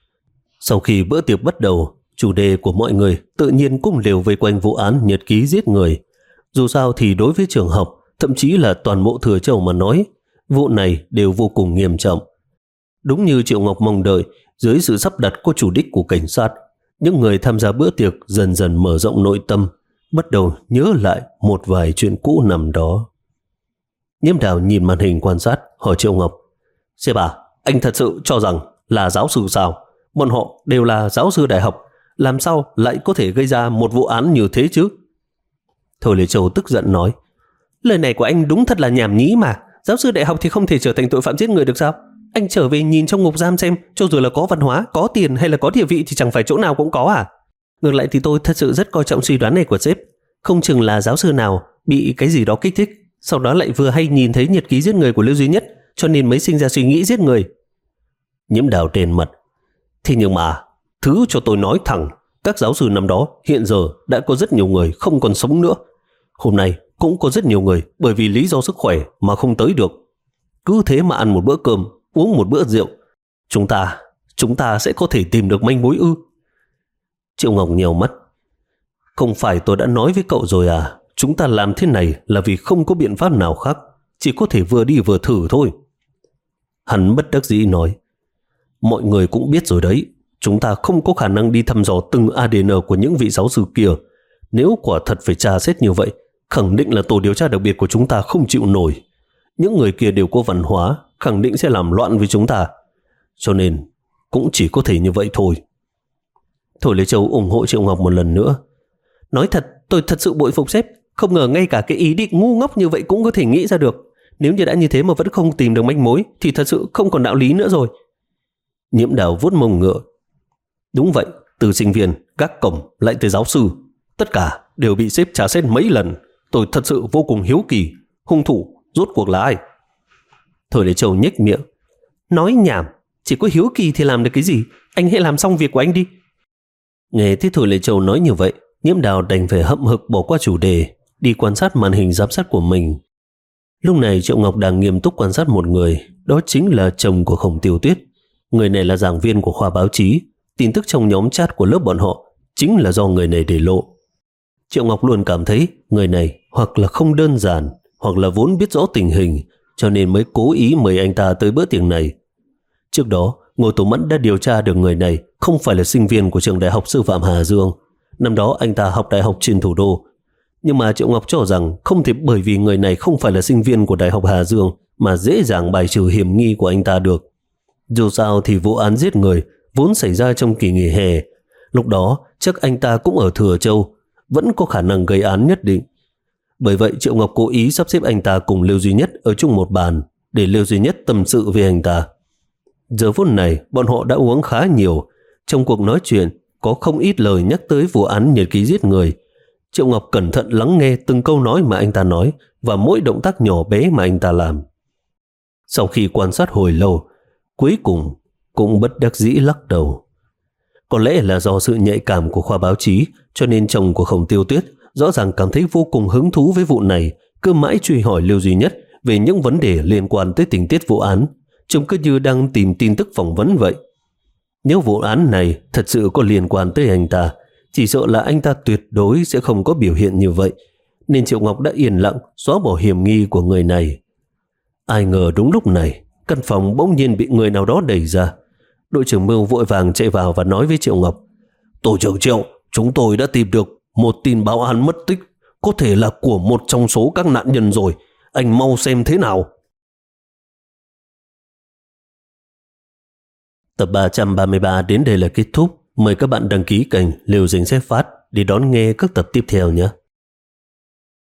Sau khi bữa tiệc bắt đầu, chủ đề của mọi người tự nhiên cũng đều vây quanh vụ án nhật ký giết người. Dù sao thì đối với trường học, thậm chí là toàn bộ Thừa Châu mà nói, vụ này đều vô cùng nghiêm trọng. Đúng như Triệu Ngọc mong đợi, dưới sự sắp đặt của chủ đích của cảnh sát, Những người tham gia bữa tiệc dần dần mở rộng nội tâm, bắt đầu nhớ lại một vài chuyện cũ nằm đó. Nhiễm Đào nhìn màn hình quan sát, hỏi Triệu Ngọc: Sếp à, anh thật sự cho rằng là giáo sư sao? Bọn họ đều là giáo sư đại học, làm sao lại có thể gây ra một vụ án như thế chứ? Thôi Lê Châu tức giận nói: Lời này của anh đúng thật là nhảm nhí mà. Giáo sư đại học thì không thể trở thành tội phạm giết người được sao? Anh trở về nhìn trong ngục giam xem, cho dù là có văn hóa, có tiền hay là có địa vị thì chẳng phải chỗ nào cũng có à? Ngược lại thì tôi thật sự rất coi trọng suy đoán này của sếp. Không chừng là giáo sư nào bị cái gì đó kích thích, sau đó lại vừa hay nhìn thấy nhật ký giết người của Lưu Duy Nhất, cho nên mới sinh ra suy nghĩ giết người. Nhiễm Đào đền mặt: Thế nhưng mà, thứ cho tôi nói thẳng, các giáo sư năm đó hiện giờ đã có rất nhiều người không còn sống nữa. Hôm nay cũng có rất nhiều người bởi vì lý do sức khỏe mà không tới được. Cứ thế mà ăn một bữa cơm, uống một bữa rượu, Chúng ta, chúng ta sẽ có thể tìm được manh mối ư? Triệu Ngọc nhèo mắt: Không phải tôi đã nói với cậu rồi à? Chúng ta làm thế này là vì không có biện pháp nào khác, chỉ có thể vừa đi vừa thử thôi. Hắn bất đắc dĩ nói: Mọi người cũng biết rồi đấy, chúng ta không có khả năng đi thăm dò từng a đê en của những vị giáo sư kia. Nếu quả thật phải tra xét như vậy, khẳng định là tổ điều tra đặc biệt của chúng ta không chịu nổi. Những người kia đều có văn hóa, khẳng định sẽ làm loạn với chúng ta. Cho nên cũng chỉ có thể như vậy thôi. Thôi Lê Châu ủng hộ Triệu Ngọc một lần nữa: Nói thật, tôi thật sự bội phục sếp. Không ngờ ngay cả cái ý định ngu ngốc như vậy cũng có thể nghĩ ra được. Nếu như đã như thế mà vẫn không tìm được manh mối thì thật sự không còn đạo lý nữa rồi. Nhiễm Đào vuốt mông ngựa: Đúng vậy, từ sinh viên, gác cổng lại tới giáo sư, tất cả đều bị sếp tra xét mấy lần. Tôi thật sự vô cùng hiếu kỳ, hung thủ rốt cuộc là ai? Thôi Lê Châu nhếch miệng: Nói nhảm, chỉ có hiếu kỳ thì làm được cái gì? Anh hãy làm xong việc của anh đi. Nghe thấy Thôi Lê Châu nói như vậy, Nhiễm Đào đành phải hậm hực bỏ qua chủ đề, đi quan sát màn hình giám sát của mình. Lúc này Triệu Ngọc đang nghiêm túc quan sát một người, đó chính là chồng của Khổng Tiêu Tuyết. Người này là giảng viên của khoa báo chí, tin tức trong nhóm chat của lớp bọn họ chính là do người này để lộ. Triệu Ngọc luôn cảm thấy người này hoặc là không đơn giản, hoặc là vốn biết rõ tình hình, cho nên mới cố ý mời anh ta tới bữa tiệc này. Trước đó, Ngô Tố Mẫn đã điều tra được người này không phải là sinh viên của trường đại học sư phạm Hà Dương. Năm đó anh ta học đại học trên thủ đô. Nhưng mà Triệu Ngọc cho rằng không thể bởi vì người này không phải là sinh viên của đại học Hà Dương mà dễ dàng bài trừ hiểm nghi của anh ta được. Dù sao thì vụ án giết người vốn xảy ra trong kỳ nghỉ hè. Lúc đó chắc anh ta cũng ở Thừa Châu, vẫn có khả năng gây án nhất định. Bởi vậy Triệu Ngọc cố ý sắp xếp anh ta cùng Lưu Duy Nhất ở chung một bàn để Lưu Duy Nhất tâm sự về anh ta. Giờ phút này bọn họ đã uống khá nhiều. Trong cuộc nói chuyện có không ít lời nhắc tới vụ án nhật ký giết người. Triệu Ngọc cẩn thận lắng nghe từng câu nói mà anh ta nói và mỗi động tác nhỏ bé mà anh ta làm. Sau khi quan sát hồi lâu, cuối cùng cũng bất đắc dĩ lắc đầu. Có lẽ là do sự nhạy cảm của khoa báo chí, cho nên chồng của Khổng Tiêu Tuyết rõ ràng cảm thấy vô cùng hứng thú với vụ này, cứ mãi truy hỏi Lưu Duy Nhất về những vấn đề liên quan tới tình tiết vụ án, trông cứ như đang tìm tin tức phỏng vấn vậy. Nếu vụ án này thật sự có liên quan tới anh ta, chỉ sợ là anh ta tuyệt đối sẽ không có biểu hiện như vậy, nên Triệu Ngọc đã yên lặng xóa bỏ hiểm nghi của người này. Ai ngờ đúng lúc này, căn phòng bỗng nhiên bị người nào đó đẩy ra. Đội trưởng Mưu vội vàng chạy vào và nói với Triệu Ngọc: Tổ trưởng Triệu, chúng tôi đã tìm được một tin báo án mất tích, có thể là của một trong số các nạn nhân rồi. Anh mau xem thế nào. Tập ba trăm ba mươi ba đến đây là kết thúc. Mời các bạn đăng ký kênh Liều Dính Xếp Phát để đón nghe các tập tiếp theo nhé.